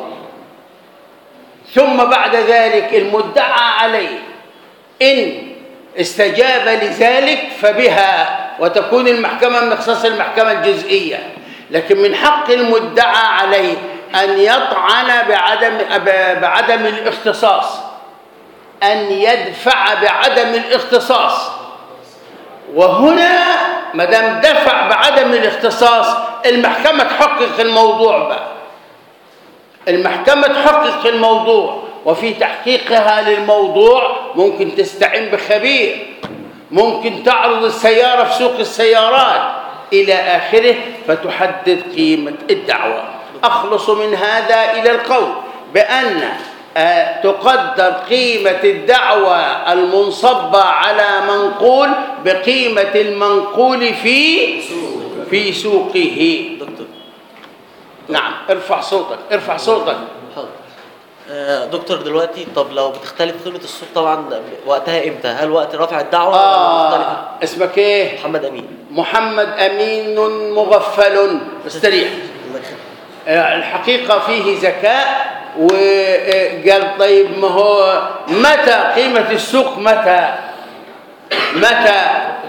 ثم بعد ذلك المدعى عليه إن استجاب لذلك فبها، وتكون المحكمة من اختصاص المحكمة الجزئية. لكن من حق المدعى عليه أن يطعن بعدم الاختصاص، أن يدفع بعدم الاختصاص. وهنا ما دام دفع بعدم الاختصاص المحكمة تحقق الموضوع بقى، المحكمة تحقق الموضوع، وفي تحقيقها للموضوع ممكن تستعين بخبير، ممكن تعرض السيارة في سوق السيارات إلى آخره فتحدد قيمة الدعوة. أخلص من هذا إلى القول بأن تقدر قيمة الدعوة المنصبة على منقول بقيمة المنقول في سوقه. دكتور. نعم، ارفع صوتك. حاضر. دكتور دلوقتي طب لو بتختلف قيمة السوق طبعا وقتها امتى؟ هل وقت رفع الدعوة ولا مختلفة؟ اسمك ايه؟ محمد أمين مغفل. استريح. الحقيقة فيه ذكاء، وقال طيب ما هو متى قيمة السوق؟ متى؟ متى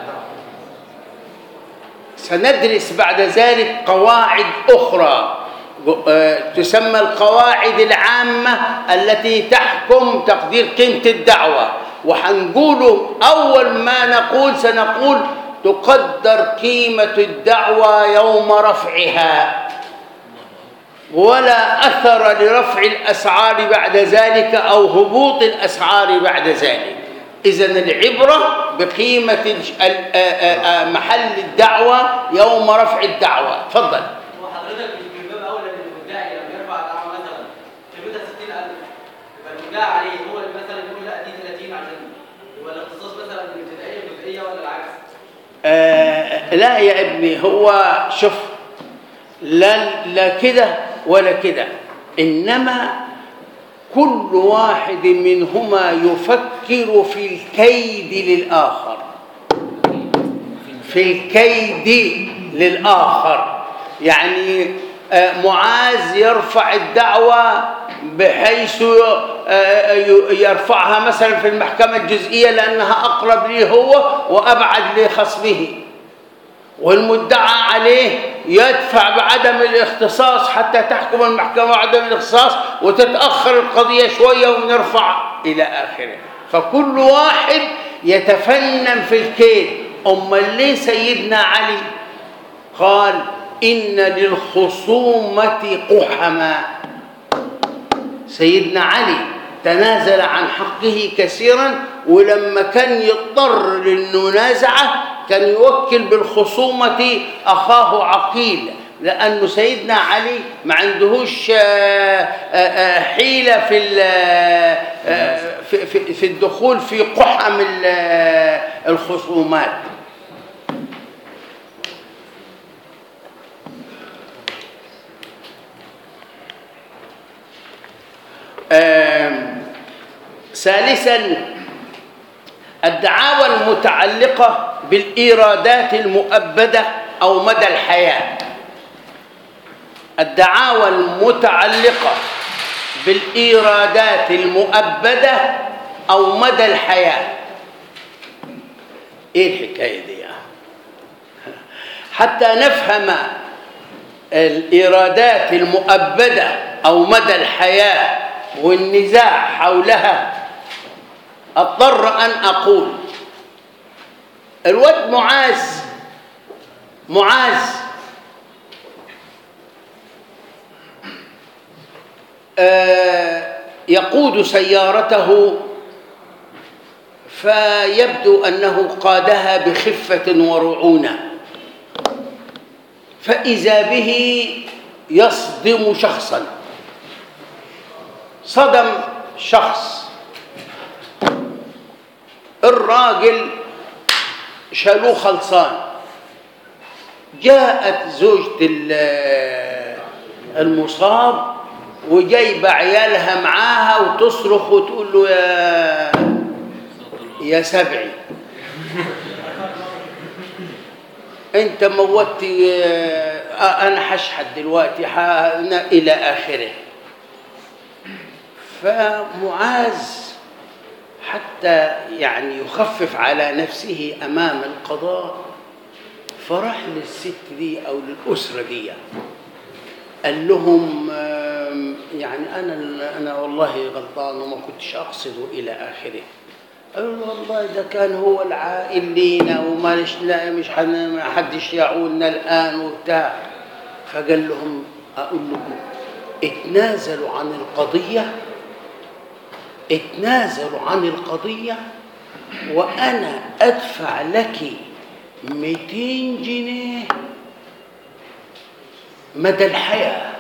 سندرس بعد ذلك قواعد أخرى تسمى القواعد العامة التي تحكم تقدير قيمة الدعوة. وحنقوله أول ما نقول سنقول تقدر قيمة الدعوة يوم رفعها، ولا أثر لرفع الأسعار بعد ذلك أو هبوط الأسعار بعد ذلك. إذن العبرة بقيمة محل الدعوة يوم رفع الدعوة. تفضل. وحضرتك من باب أولى أن المدعي لما يرفع دعوة مثلا قيمتها 60,000 يبقى المدعي عليه هو اللي مثلا يقول لا دي 30 عشان يبقى الاختصاص مثلا الابتدائية جزئية ولا العكس؟ لا يا ابني، هو شوف، لا كده ولا كده، إنما كل واحد منهما يفكر في الكيد للآخر، في الكيد للآخر. يعني معاذ يرفع الدعوة بحيث يرفعها مثلا في المحكمة الجزئية لأنها أقرب ليه هو وأبعد لخصمه، والمدعى عليه يدفع بعدم الاختصاص حتى تحكم المحكمة بعدم الاختصاص وتتأخر القضية شوية ونرفع إلى آخره. فكل واحد يتفنن في الكيد. أمال ليه سيدنا علي قال إن للخصومة قحما؟ سيدنا علي تنازل عن حقه كثيرا، ولما كان يضطر للمنازعة كان يوكل بالخصومة أخاه عقيل، لأنه سيدنا علي ما عندهوش حيلة في الدخول في قحم الخصومات. ثالثا الدعاوى المتعلقة بالإيرادات المؤبدة أو مدى الحياة. الدعاوى المتعلقة بالإيرادات المؤبدة أو مدى الحياة. إيه الحكاية دي؟ حتى نفهم الإيرادات المؤبدة أو مدى الحياة والنزاع حولها، اضطر أن أقول الواد معاذ يقود سيارته، فيبدو أنه قادها بخفة ورعونة، فإذا به يصدم شخصا. صدم شخص، الراجل شالوه خلصان. جاءت زوجة المصاب وجايبه عيالها معاها وتصرخ وتقول له يا سبعي انت موتي، انا هشحت دلوقتي الى اخره. فمعاذ حتى يعني يخفف على نفسه امام القضاء فراح للست دي او للاسره دي، قال لهم يعني انا والله غلطان وما كنتش اقصد الى اخره. قالوا له والله ده كان هو العائل لينا وما مش حدش يعولنا الان وبتاع. فقال لهم اقول لكم اتنازلوا عن القضيه وانا ادفع لك 200 جنيه مدى الحياه.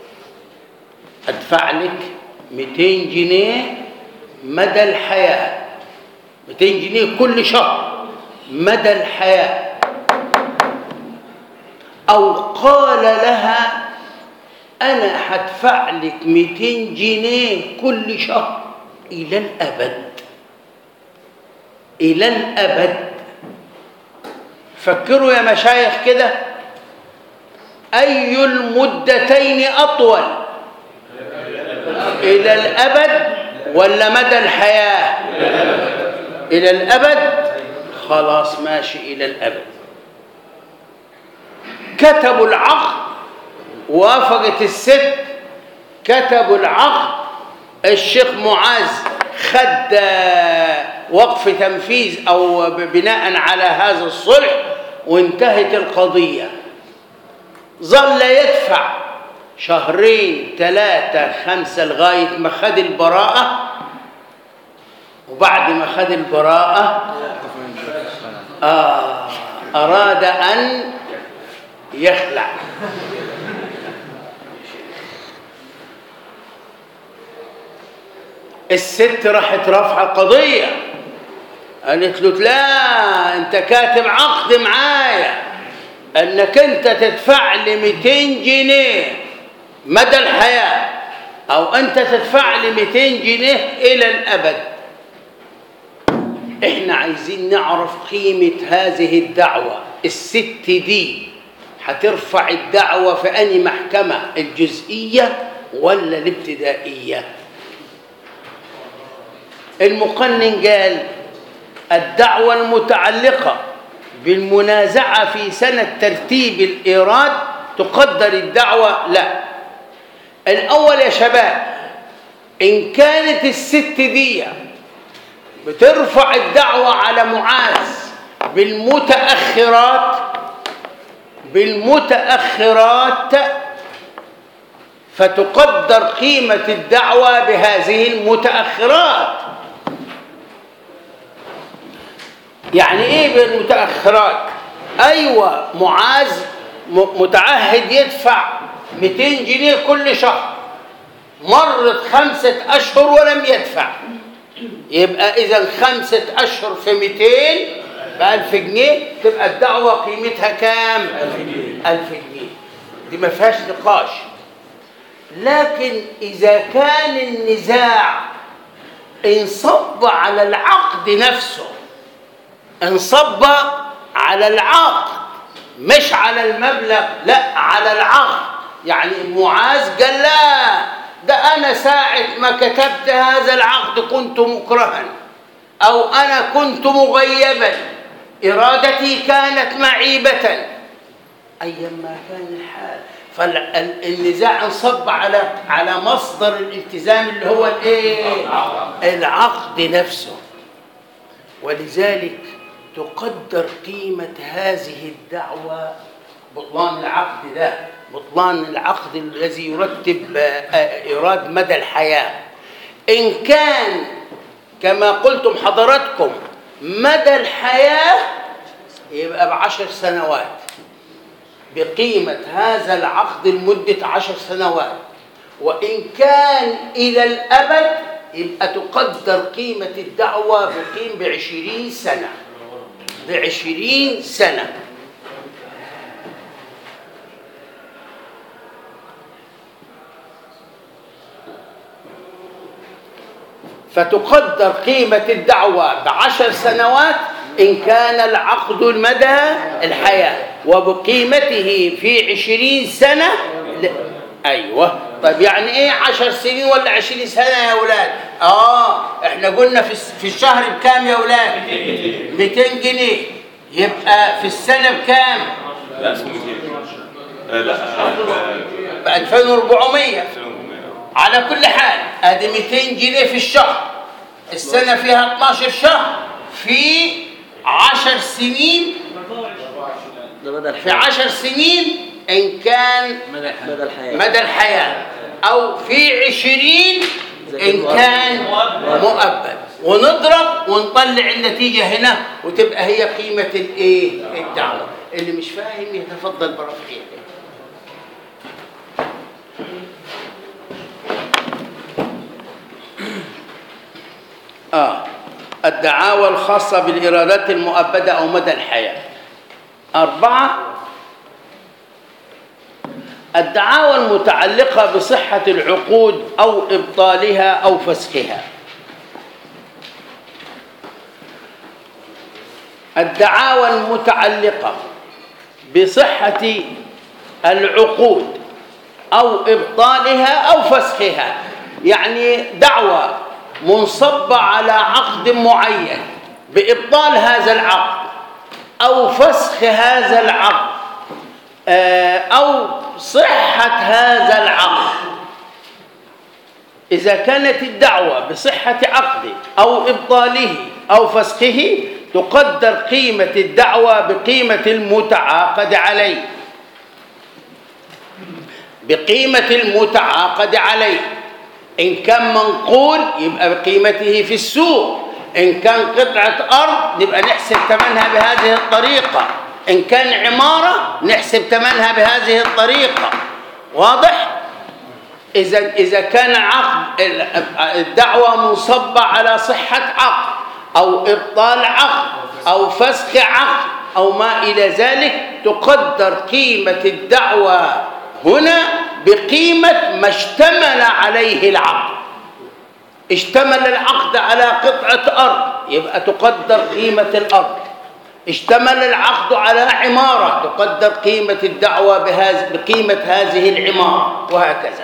ادفع لك 200 جنيه مدى الحياه، 200 جنيه كل شهر مدى الحياه. او قال لها انا هدفع لك 200 جنيه كل شهر الى الابد، الى الابد. فكروا يا مشايخ كده، اي المدتين اطول، الى الابد ولا مدى الحياه؟ الى الابد. خلاص ماشي إلى الأبد. كتبوا العقد، وافقت الست، كتبوا العقد، الشيخ معاذ خد وقف تنفيذ أو بناء على هذا الصلح، وانتهت القضية. ظل يدفع 2 3 5 لغاية ما خد البراءة، وبعد ما خد البراءة أراد أن يخلع. الست راحت رافعة القضية، قالت له لا، أنت كاتب عقد معايا أنك أنت تدفع لي 200 جنيه مدى الحياة، أو أنت تدفع لي 200 جنيه إلى الأبد. إحنا عايزين نعرف قيمة هذه الدعوة. الست دي هترفع الدعوة في أي محكمة، الجزئية ولا الابتدائية؟ المقنن قال الدعوة المتعلقة بالمنازعة في سنة ترتيب الإيراد تقدر الدعوة. لا، الأول يا شباب، إن كانت الست دي بترفع الدعوة على معاذ بالمتأخرات فتقدر قيمة الدعوة بهذه المتأخرات. يعني ايه بالمتأخرات؟ ايوه، معاذ متعهد يدفع 200 جنيه كل شهر، مرت 5 أشهر ولم يدفع، يبقى اذا 5 أشهر في 200 ب1000 جنيه، تبقى الدعوة قيمتها كام؟ 1000 جنيه. دي ما فيهاش نقاش. لكن إذا كان النزاع انصب على العقد نفسه، انصب على العقد مش على المبلغ، لا على العقد. يعني معاذ قال لا، ده أنا ساعة ما كتبت هذا العقد كنت مكرها، أو أنا كنت مغيبا، إرادتي كانت معيبة، أيما كان الحال. فالنزاع انصب على مصدر الالتزام اللي هو العقد نفسه. ولذلك تقدر قيمة هذه الدعوة. بطلان العقد ده، بطلان العقد الذي يرتب إيراد مدى الحياة، إن كان كما قلتم حضراتكم مدى الحياة يبقى ب10 سنوات بقيمة هذا العقد لمدة 10 سنوات، وإن كان إلى الأبد يبقى تقدر قيمة الدعوة ب20 سنة، ب20 سنة. فتقدر قيمة الدعوة ب10 سنوات إن كان العقد مدى الحياة، وبقيمته في 20 سنة. أيوة. طيب يعني إيه 10 سنين ولا 20 سنة يا أولاد؟ إحنا قلنا في الشهر بكام يا أولاد؟ 200 جنيه. يبقى في السنة بكام؟ لا ب 2400. على كل حال ادي 200 جنيه في الشهر، السنة فيها 12 شهر، في 10 سنين، في 10 سنين إن كان مدى الحياة، أو في 20 إن كان مؤبد. ونضرب ونطلع النتيجة هنا وتبقى هي قيمة الدعوة. اللي مش فاهم يتفضل برفقه. الدعاوى الخاصة بالإيرادات المؤبدة أو مدى الحياة. 4. الدعاوى المتعلقة بصحة العقود أو إبطالها أو فسخها. الدعاوى المتعلقة بصحة العقود أو إبطالها أو فسخها، يعني دعوى منصبة على عقد معين بإبطال هذا العقد أو فسخ هذا العقد أو صحة هذا العقد. إذا كانت الدعوة بصحة عقده أو إبطاله أو فسخه تقدر قيمة الدعوة بقيمة المتعاقد عليه، بقيمة المتعاقد عليه. إن كان منقول يبقى بقيمته في السوق، إن كان قطعة أرض نبقى نحسب ثمنها بهذه الطريقة، إن كان عمارة نحسب ثمنها بهذه الطريقة. واضح؟ إذا كان عقد الدعوة منصبة على صحة عقد أو إبطال عقد أو فسخ عقد أو ما إلى ذلك تقدر قيمة الدعوة هنا بقيمة ما اشتمل عليه العقد. اشتمل العقد على قطعة أرض يبقى تقدر قيمة الأرض، اشتمل العقد على عمارة تقدر قيمة الدعوة بقيمة هذه العمارة، وهكذا.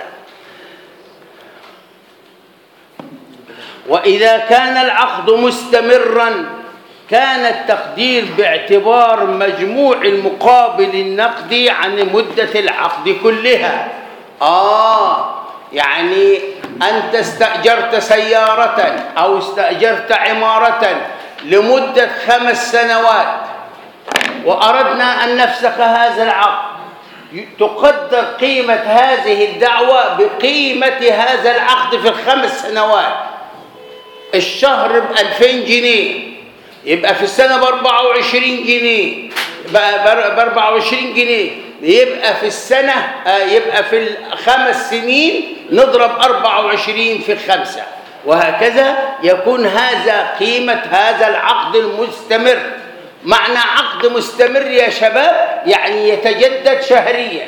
وإذا كان العقد مستمرا كان التقدير باعتبار مجموع المقابل النقدي عن مدة العقد كلها. يعني أنت استأجرت سيارة أو استأجرت عمارة لمدة 5 سنوات وأردنا أن نفسخ هذا العقد، تقدر قيمة هذه الدعوة بقيمة هذا العقد في ال5 سنوات. الشهر ب2000 جنيه يبقى في السنة ب24 جنيه، ب24 جنيه يبقى في السنة يبقى في ال5 سنين نضرب 24 في 5، وهكذا يكون هذا قيمة هذا العقد المستمر. معنى عقد مستمر يا شباب يعني يتجدد شهريا.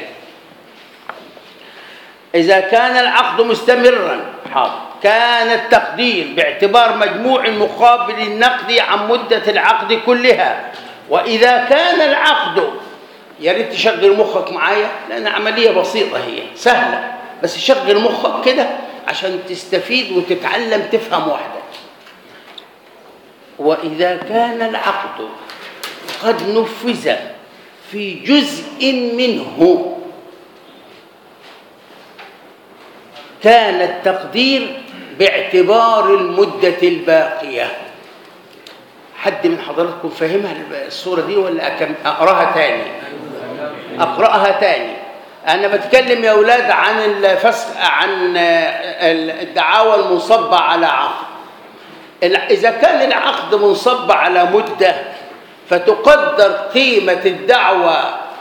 إذا كان العقد مستمرا كان التقدير باعتبار مجموع المقابل النقدي عن مدة العقد كلها. وإذا كان العقد، يا ريت تشغل مخك معايا لأن عملية بسيطة هي سهلة، بس شغل مخك كده عشان تستفيد وتتعلم تفهم وحدك. وإذا كان العقد قد نفذ في جزء منه كان التقدير باعتبار المدة الباقية. حد من حضراتكم فهمها الصورة دي ولا أقرأها تاني؟ أقرأها تاني. أنا بتكلم يا أولاد عن الفسخ، عن الدعاوى المنصبة على عقد. إذا كان العقد منصب على مدة فتقدر قيمة الدعوى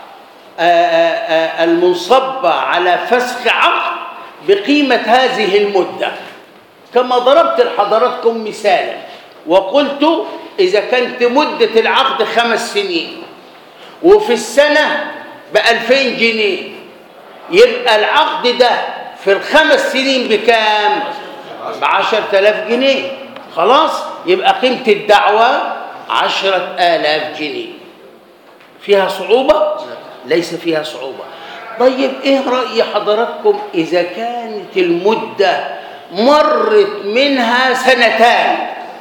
المنصبة على فسخ عقد بقيمة هذه المدة، كما ضربت لحضراتكم مثالا وقلت إذا كانت مدة العقد 5 سنين وفي السنة ب2000 جنيه يبقى العقد ده في ال5 سنين بكام؟ ب10,000 جنيه. خلاص يبقى قيمة الدعوة 10,000 جنيه. فيها صعوبة؟ ليس فيها صعوبة. طيب إيه رأي حضراتكم إذا كانت المدة مرت منها 2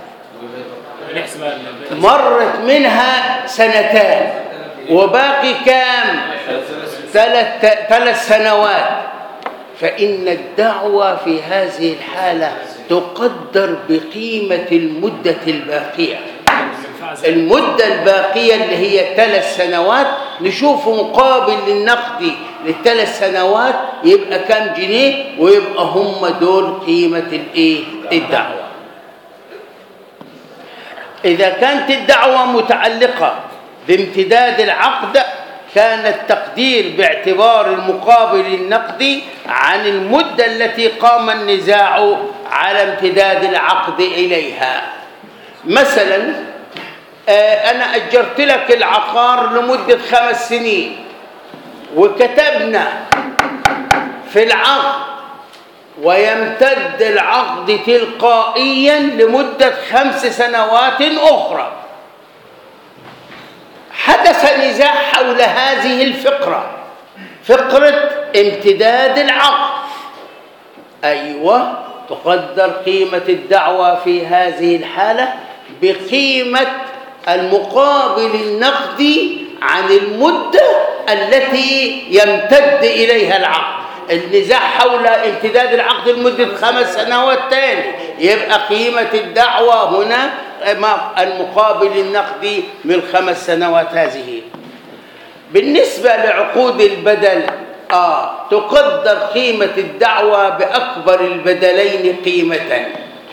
سنين، مرت منها 2 سنين وباقي كام؟ 3 سنوات، فإن الدعوة في هذه الحالة تقدر بقيمة المدة الباقية. المدة الباقية اللي هي 3 سنوات نشوف مقابل للنقد ل3 سنوات يبقى كام جنيه، ويبقى هم دول قيمة الدعوة. إذا كانت الدعوة متعلقة بامتداد العقد كان التقدير باعتبار المقابل النقدي عن المدة التي قام النزاع على امتداد العقد إليها. مثلا أنا أجرت لك العقار لمدة 5 سنين وكتبنا في العقد ويمتد العقد تلقائيا لمدة 5 سنوات أخرى. حدث نزاع حول هذه الفقرة، فقرة امتداد العقد. أيوة، تقدر قيمة الدعوة في هذه الحالة بقيمة المقابل النقدي عن المدة التي يمتد إليها العقد. النزاع حول امتداد العقد لمدة 5 سنوات تاني، يبقى قيمة الدعوة هنا المقابل النقدي من 5 سنوات هذه. بالنسبة لعقود البدل تقدر قيمة الدعوة بأكبر البدلين قيمة.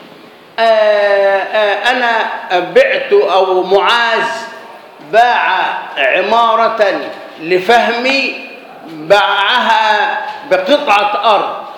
أنا بعت أو معاذ باع عمارة لفهمي، باعها بقطعة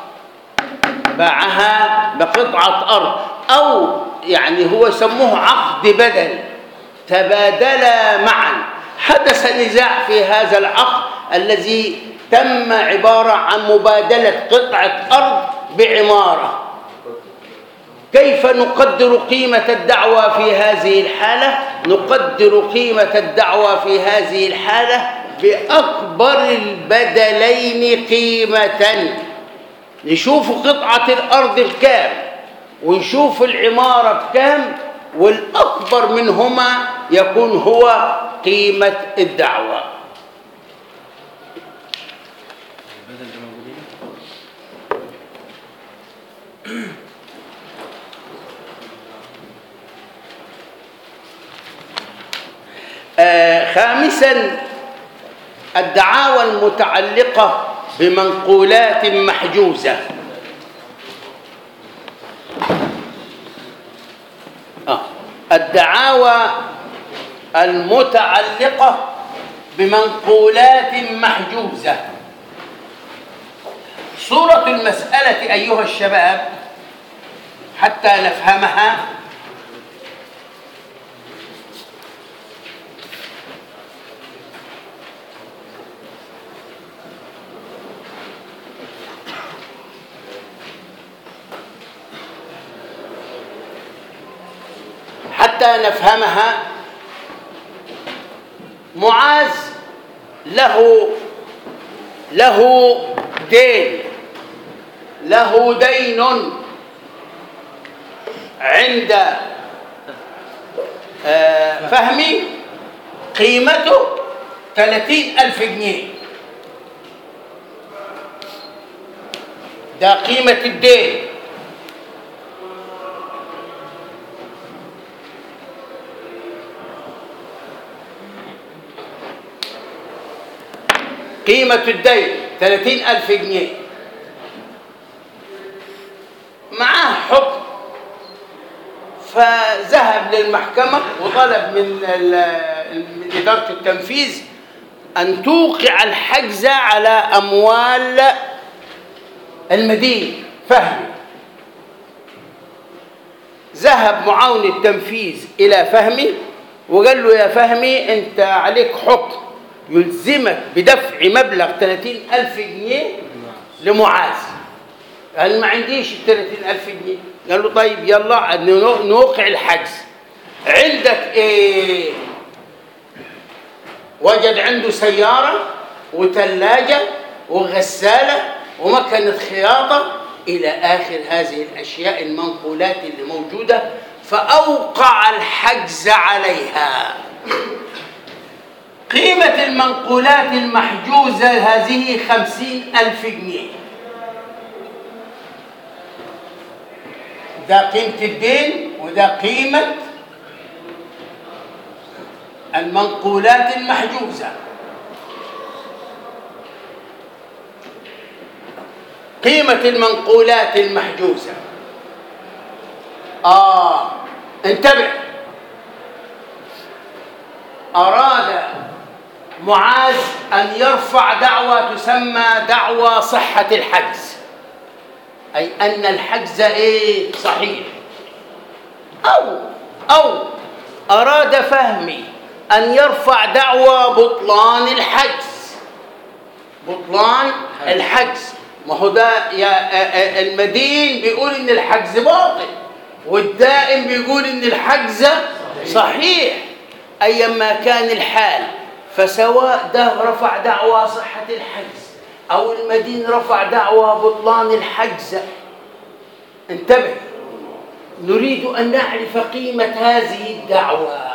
أرض، أو يعني هو يسموه عقد بدل، تبادلا معا. حدث نزاع في هذا العقد الذي تم عبارة عن مبادلة قطعة أرض بعمارة. كيف نقدر قيمة الدعوة في هذه الحالة؟ نقدر قيمة الدعوة في هذه الحالة بأكبر البدلين قيمة. نشوف قطعة الأرض بكام ونشوف العمارة بكام، والأكبر منهما يكون هو قيمة الدعوة. خامسا الدعاوى المتعلقة بمنقولات محجوزة. الدعاوى المتعلقة بمنقولات محجوزة. صورة المسألة أيها الشباب حتى نفهمها. معاذ له دين عند فهمي قيمته 30,000 جنيه. ده قيمة الدين. قيمة الدين 30,000 جنيه. معاه حكم، فذهب للمحكمة وطلب من إدارة التنفيذ أن توقع الحجز على أموال المدين فهمي. ذهب معاون التنفيذ إلى فهمي وقال له: يا فهمي، أنت عليك حكم يلزمك بدفع مبلغ 30,000 جنيه لمعاذ. قال: ما عنديش 30,000 جنيه. قال له: طيب يلا نوقع الحجز. عندك ايه؟ وجد عنده سيارة وثلاجة وغسالة ومكنة خياطة إلى آخر هذه الأشياء المنقولات اللي موجودة، فأوقع الحجز عليها. قيمة المنقولات المحجوزة هذه 50,000 جنيه. ده قيمة الدين وده قيمة المنقولات المحجوزة. قيمة المنقولات المحجوزة انتبه. أراد معاذ أن يرفع دعوى تسمى دعوى صحة الحجز، أي أن الحجز صحيح. أو أراد فهمي أن يرفع دعوى بطلان الحجز. بطلان الحجز، ما هو ده يا المدين بيقول إن الحجز باطل والدائم بيقول إن الحجز صحيح. أيما كان الحال، فسواء ده رفع دعوى صحة الحجز أو المدين رفع دعوى بطلان الحجز، انتبه، نريد أن نعرف قيمة هذه الدعوة،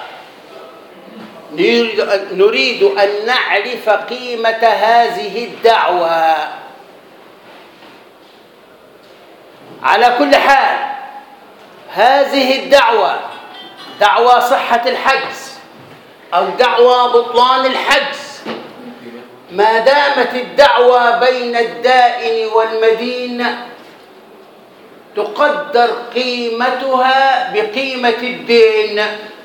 نريد أن نعرف قيمة هذه الدعوة. على كل حال هذه الدعوة دعوة صحة الحجز أو دعوة بطلان الحجز، ما دامت الدعوة بين الدائن والمدين تقدر قيمتها بقيمة الدين،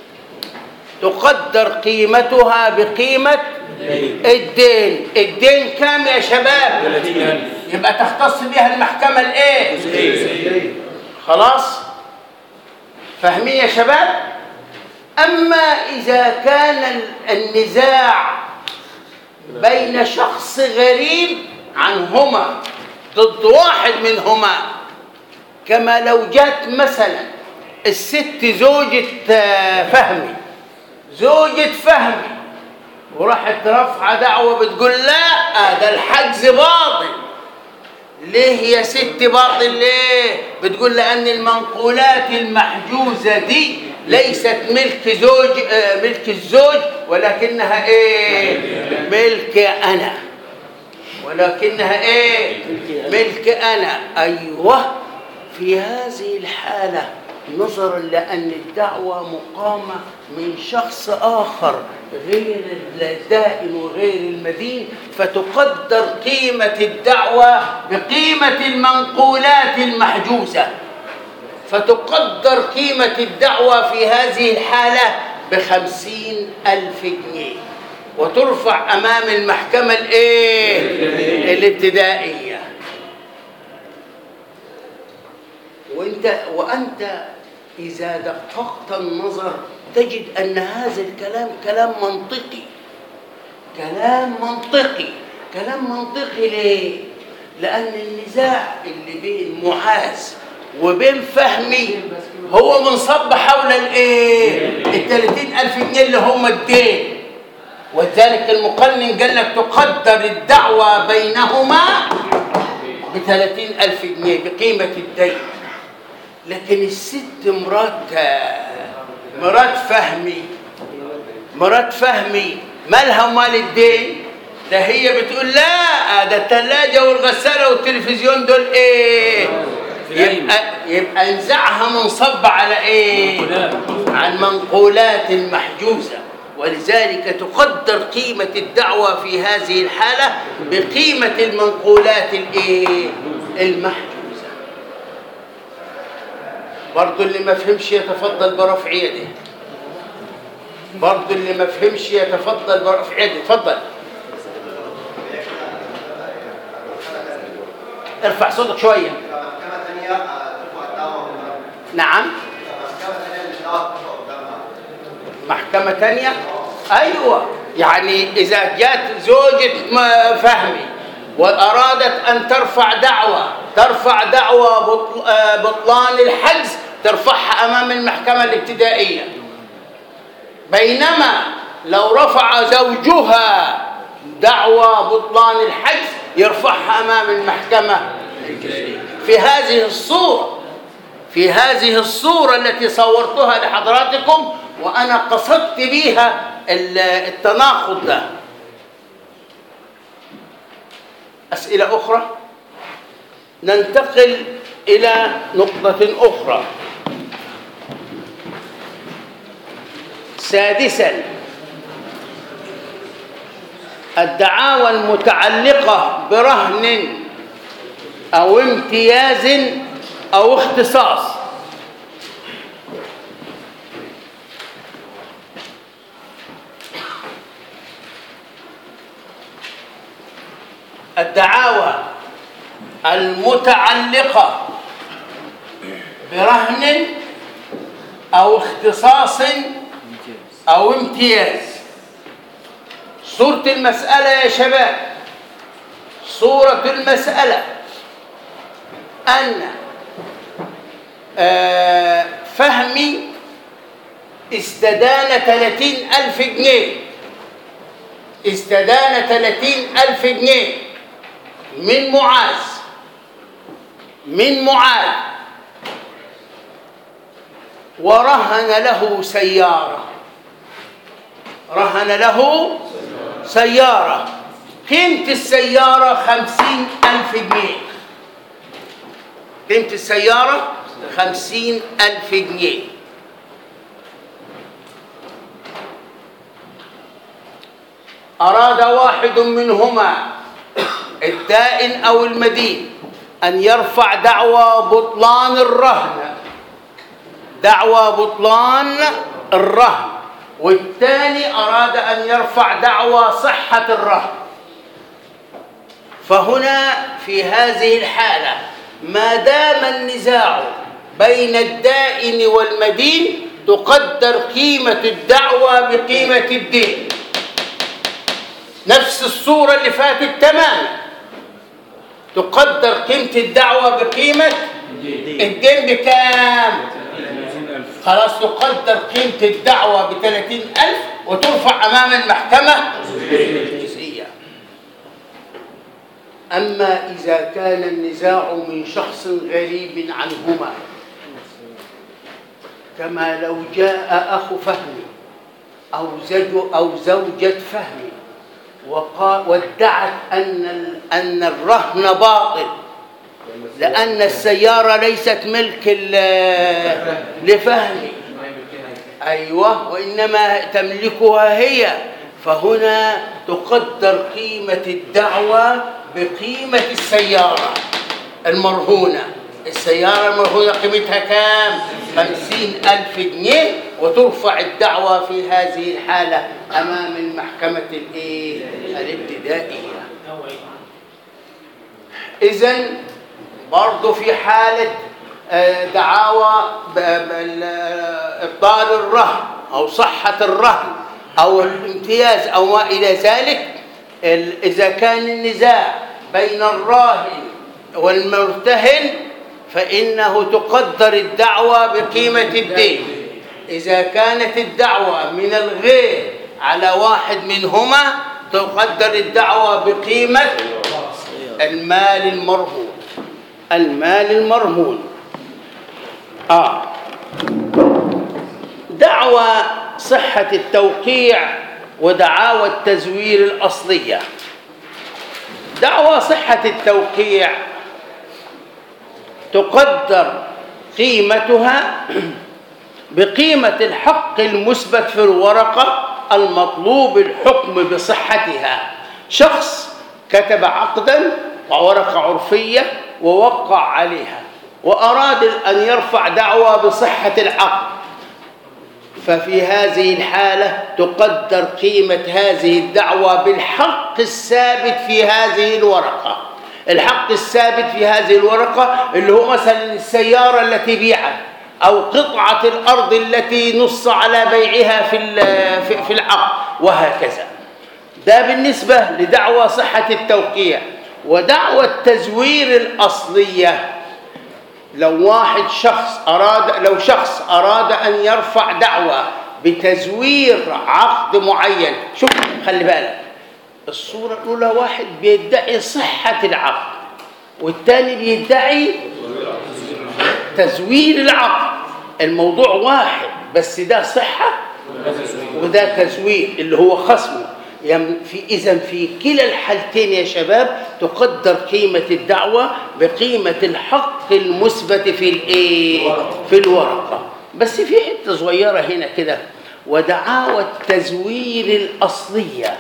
تقدر قيمتها بقيمة الدين. الدين كام يا شباب؟ 30,000. يبقى تختص بها المحكمة الايه؟ خلاص فاهمين يا شباب؟ أما إذا كان النزاع بين شخص غريب عنهما ضد واحد منهما، كما لو جات مثلا الست زوجة فهمي وراحت رافعة دعوة بتقول لا ده الحجز باطل. ليه يا ست باطل؟ ليه؟ بتقول لأن المنقولات المحجوزة دي ليست ملك الزوج ولكنها ايه؟ ملك أنا، ولكنها ايه؟ ملك أنا. أيوه، في هذه الحالة نظرا لأن الدعوة مقامة من شخص آخر غير الدائن وغير المدين، فتقدر قيمة الدعوة بقيمة المنقولات المحجوزة، فتقدر قيمة الدعوة في هذه الحالة ب50,000 جنيه، وترفع أمام المحكمة الابتدائية. وأنت إذا دققت النظر تجد أن هذا الكلام كلام منطقي. ليه؟ لأن النزاع اللي بين معاذ وبين فهمي هو منصب حول ال 30,000 جنيه اللي هم الدين، ولذلك المقنن قال لك تقدر الدعوة بينهما ب30,000 جنيه بقيمة الدين. لكن الست مرات فهمي مالها ومال الدين؟ ده هي بتقول لا ده الثلاجة والغسالة والتلفزيون دول ايه؟ يبقى انزعها منصب على ايه؟ على المنقولات المحجوزة. ولذلك تقدر قيمة الدعوة في هذه الحالة بقيمة المنقولات الايه؟ المحجوزة. برضو اللي ما فهمش يتفضل برفع يده. اتفضل. ارفع صوتك شوية. نعم. محكمة تانية؟ أيوة، يعني إذا جاءت زوجة فهمي وأرادت أن ترفع دعوة بطلان الحجز، ترفعها أمام المحكمة الابتدائية. بينما لو رفع زوجها دعوة بطلان الحجز يرفعها أمام المحكمة في هذه الصورة التي صورتها لحضراتكم، وأنا قصدت بها التناقض ده. أسئلة أخرى؟ ننتقل إلى نقطة أخرى. سادساً، الدعاوى المتعلقة برهن أو امتياز أو اختصاص. الدعاوى المتعلقة برهن أو اختصاص أو امتياز. صورة المسألة يا شباب، صورة المسألة أن فهمي استدان 30,000 جنيه، استدان 30,000 جنيه من معاذ، ورهن له سيارة، رهن له سيارة، قيمة السيارة 50,000 جنيه، قيمة السيارة 50,000 جنيه. أراد واحد منهما الدائن أو المدين أن يرفع دعوى بطلان الرهن، دعوى بطلان الرهن، والثاني أراد أن يرفع دعوى صحة الرهن. فهنا في هذه الحالة ما دام النزاع بين الدائن والمدين تقدر قيمة الدعوى بقيمة الدين، نفس الصورة اللي فاتت تماما، تقدر قيمة الدعوى بقيمة الدين بكام؟ خلاص تقدر قيمة الدعوى ب30,000 وترفع أمام المحكمة الجزئية. أما إذا كان النزاع من شخص غريب عنهما، كما لو جاء أخو فهمي أو زوجة فهمي وادعت أن الرهن باطل لأن السيارة ليست ملك لفهمي، أيوة، وإنما تملكها هي، فهنا تقدر قيمة الدعوى بقيمة السيارة المرهونة. السيارة المرهونة قيمتها كام؟ 50,000 جنيه، وترفع الدعوى في هذه الحالة أمام المحكمة الابتدائية. إذن برضو في حالة دعاوى إبطال الرهن أو صحة الرهن أو الامتياز أو ما إلى ذلك، إذا كان النزاع بين الراهن والمرتهن فإنه تقدر الدعوى بقيمة الدين. إذا كانت الدعوى من الغير على واحد منهما تقدر الدعوى بقيمة المال المرهون، المال المرهون. دعوى صحة التوقيع ودعاوى التزوير الأصلية. دعوى صحة التوقيع تقدر قيمتها بقيمة الحق المثبت في الورقة المطلوب الحكم بصحتها. شخص كتب عقدا وورقة عرفية ووقع عليها وأراد أن يرفع دعوى بصحة العقد، ففي هذه الحالة تقدر قيمة هذه الدعوى بالحق الثابت في هذه الورقة. الحق الثابت في هذه الورقة اللي هو مثلا السيارة التي بيعت أو قطعة الأرض التي نص على بيعها في العقد، وهكذا. ده بالنسبة لدعوى صحة التوقيع. ودعوى التزوير الأصلية، لو شخص أراد أن يرفع دعوى بتزوير عقد معين. شوف خلي بالك، الصورة الأولى واحد بيدعي صحة العقد والثاني بيدعي تزوير العقد. الموضوع واحد بس ده صحة وده تزوير اللي هو خصمه. إذن في كلا الحالتين يا شباب تقدر قيمة الدعوة بقيمة الحق المثبت في الورقة. بس في حتة صغيرة هنا كده، ودعاوى التزوير الأصلية.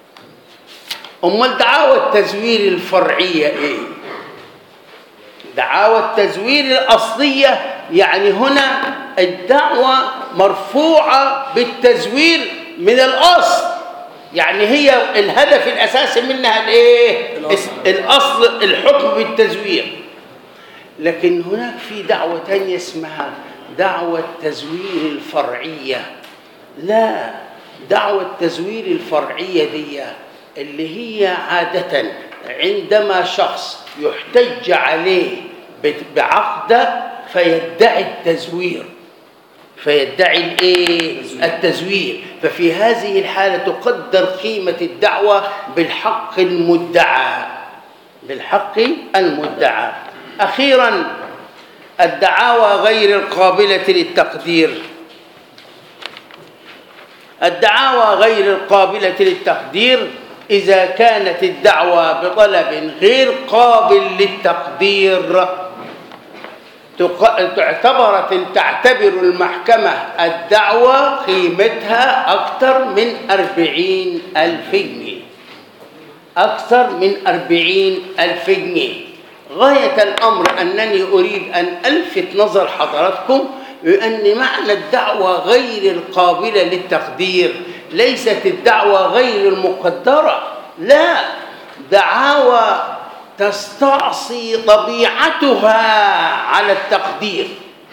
أمال دعاوى التزوير الفرعية إيه؟ دعاوى التزوير الأصلية يعني هنا الدعوة مرفوعة بالتزوير من الأصل، يعني هي الهدف الأساسي منها الأصل الحكم بالتزوير. لكن هناك في دعوة تانية اسمها دعوة التزوير الفرعية. لا، دعوة التزوير الفرعية دي اللي هي عادة عندما شخص يحتج عليه بعقده فيدعي التزوير، التزوير. ففي هذه الحالة تقدر قيمة الدعوة بالحق المدعى، أخيرا الدعاوى غير القابلة للتقدير. الدعاوى غير القابلة للتقدير إذا كانت الدعوى بطلب غير قابل للتقدير تعتبر المحكمة الدعوى قيمتها أكثر من 40,000 جنيه. أكثر من 40,000 جنيه. غاية الأمر أنني أريد أن ألفت نظر حضراتكم بأن معنى الدعوى غير القابلة للتقدير ليست الدعوى غير المقدرة، لا، دعاوى تستعصي طبيعتها على التقدير،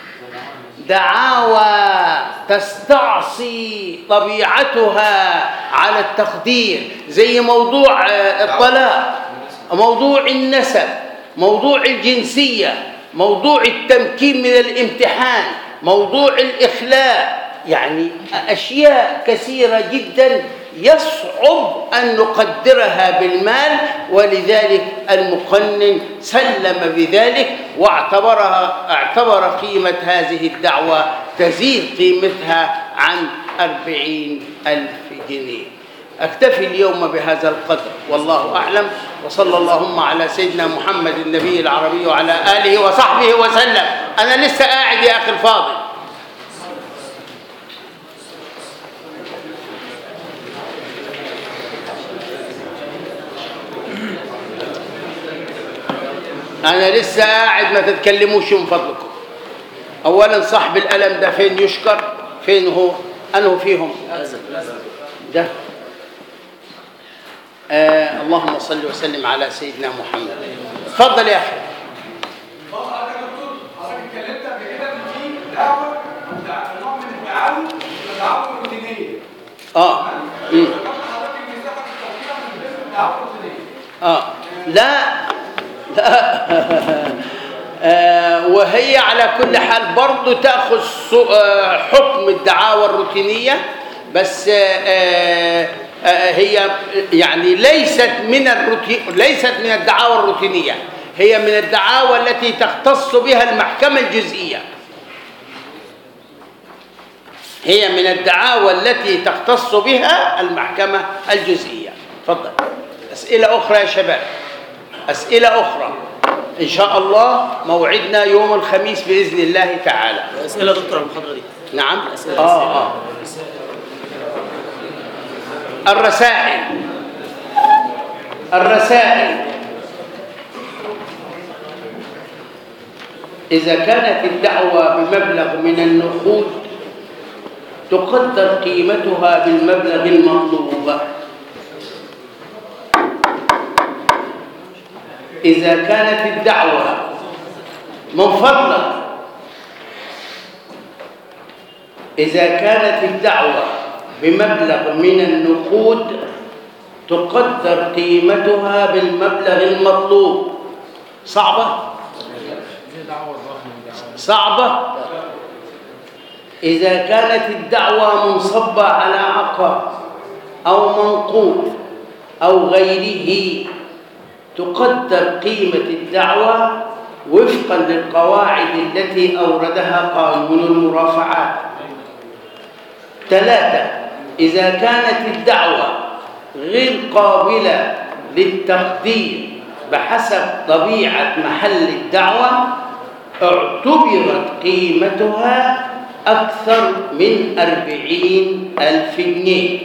دعاوى تستعصي طبيعتها على التقدير، زي موضوع الطلاق، موضوع النسب، موضوع الجنسية، موضوع التمكين من الامتحان، موضوع الإخلاء، يعني أشياء كثيرة جدا يصعب أن نقدرها بالمال، ولذلك المقنن سلم بذلك واعتبر قيمة هذه الدعوة تزيد قيمتها عن 40,000 جنيه. أكتفي اليوم بهذا القدر والله أعلم، وصلى اللهم على سيدنا محمد النبي العربي وعلى آله وصحبه وسلم. أنا لسه قاعد يا أخي الفاضل. أنا لسه قاعد، ما تتكلموش من فضلكم. أولا صاحب القلم ده فين يشكر؟ فين هو؟ أنه فيهم ده؟ اللهم صل وسلم على سيدنا محمد. اتفضل يا أخي. حضرتك يا دكتور، حضرتك اتكلمت قبل كده إن في دعوة نوع من التعاون، الدعوة الروتينية. حضرتك المساحة التوفيق من ضمن الدعوة الروتينية. لا وهي على كل حال برضو تأخذ حكم الدعاوى الروتينية، بس هي يعني ليست من الدعاوى الروتينية، هي من الدعاوى التي تختص بها المحكمة الجزئية. هي من الدعاوى التي تختص بها المحكمة الجزئية. تفضل. أسئلة أخرى يا شباب، أسئلة أخرى إن شاء الله. موعدنا يوم الخميس بإذن الله تعالى. أسئلة دكتور المحاضرة دي. نعم. الرسائل إذا كانت الدعوة بمبلغ من النقود تقدر قيمتها بالمبلغ المطلوب. إذا كانت الدعوة من فضلك، إذا كانت الدعوة بمبلغ من النقود تقدر قيمتها بالمبلغ المطلوب. صعبة؟ صعبة؟ إذا كانت الدعوة منصبة على عقار أو منقول أو غيره تقدر قيمة الدعوة وفقا للقواعد التي أوردها قانون المرافعات. 3. إذا كانت الدعوة غير قابلة للتقدير بحسب طبيعة محل الدعوة اعتبرت قيمتها أكثر من 40,000 جنيه.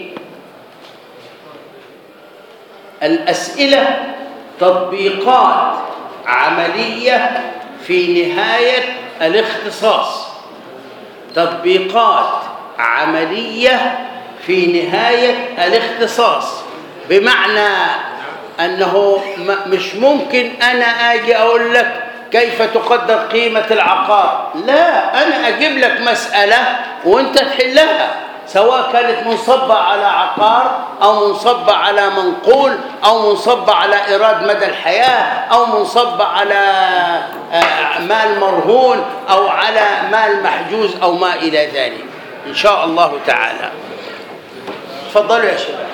الأسئلة تطبيقات عملية في نهاية الاختصاص، تطبيقات عملية في نهاية الاختصاص، بمعنى أنه مش ممكن أنا أجي أقول لك كيف تقدر قيمة العقار، لا، أنا أجيب لك مسألة وأنت تحلها، سواء كانت منصبة على عقار أو منصبة على منقول أو منصبة على إيراد مدى الحياة أو منصبة على مال مرهون أو على مال محجوز أو ما إلى ذلك إن شاء الله تعالى. تفضلوا يا شباب.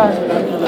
الله.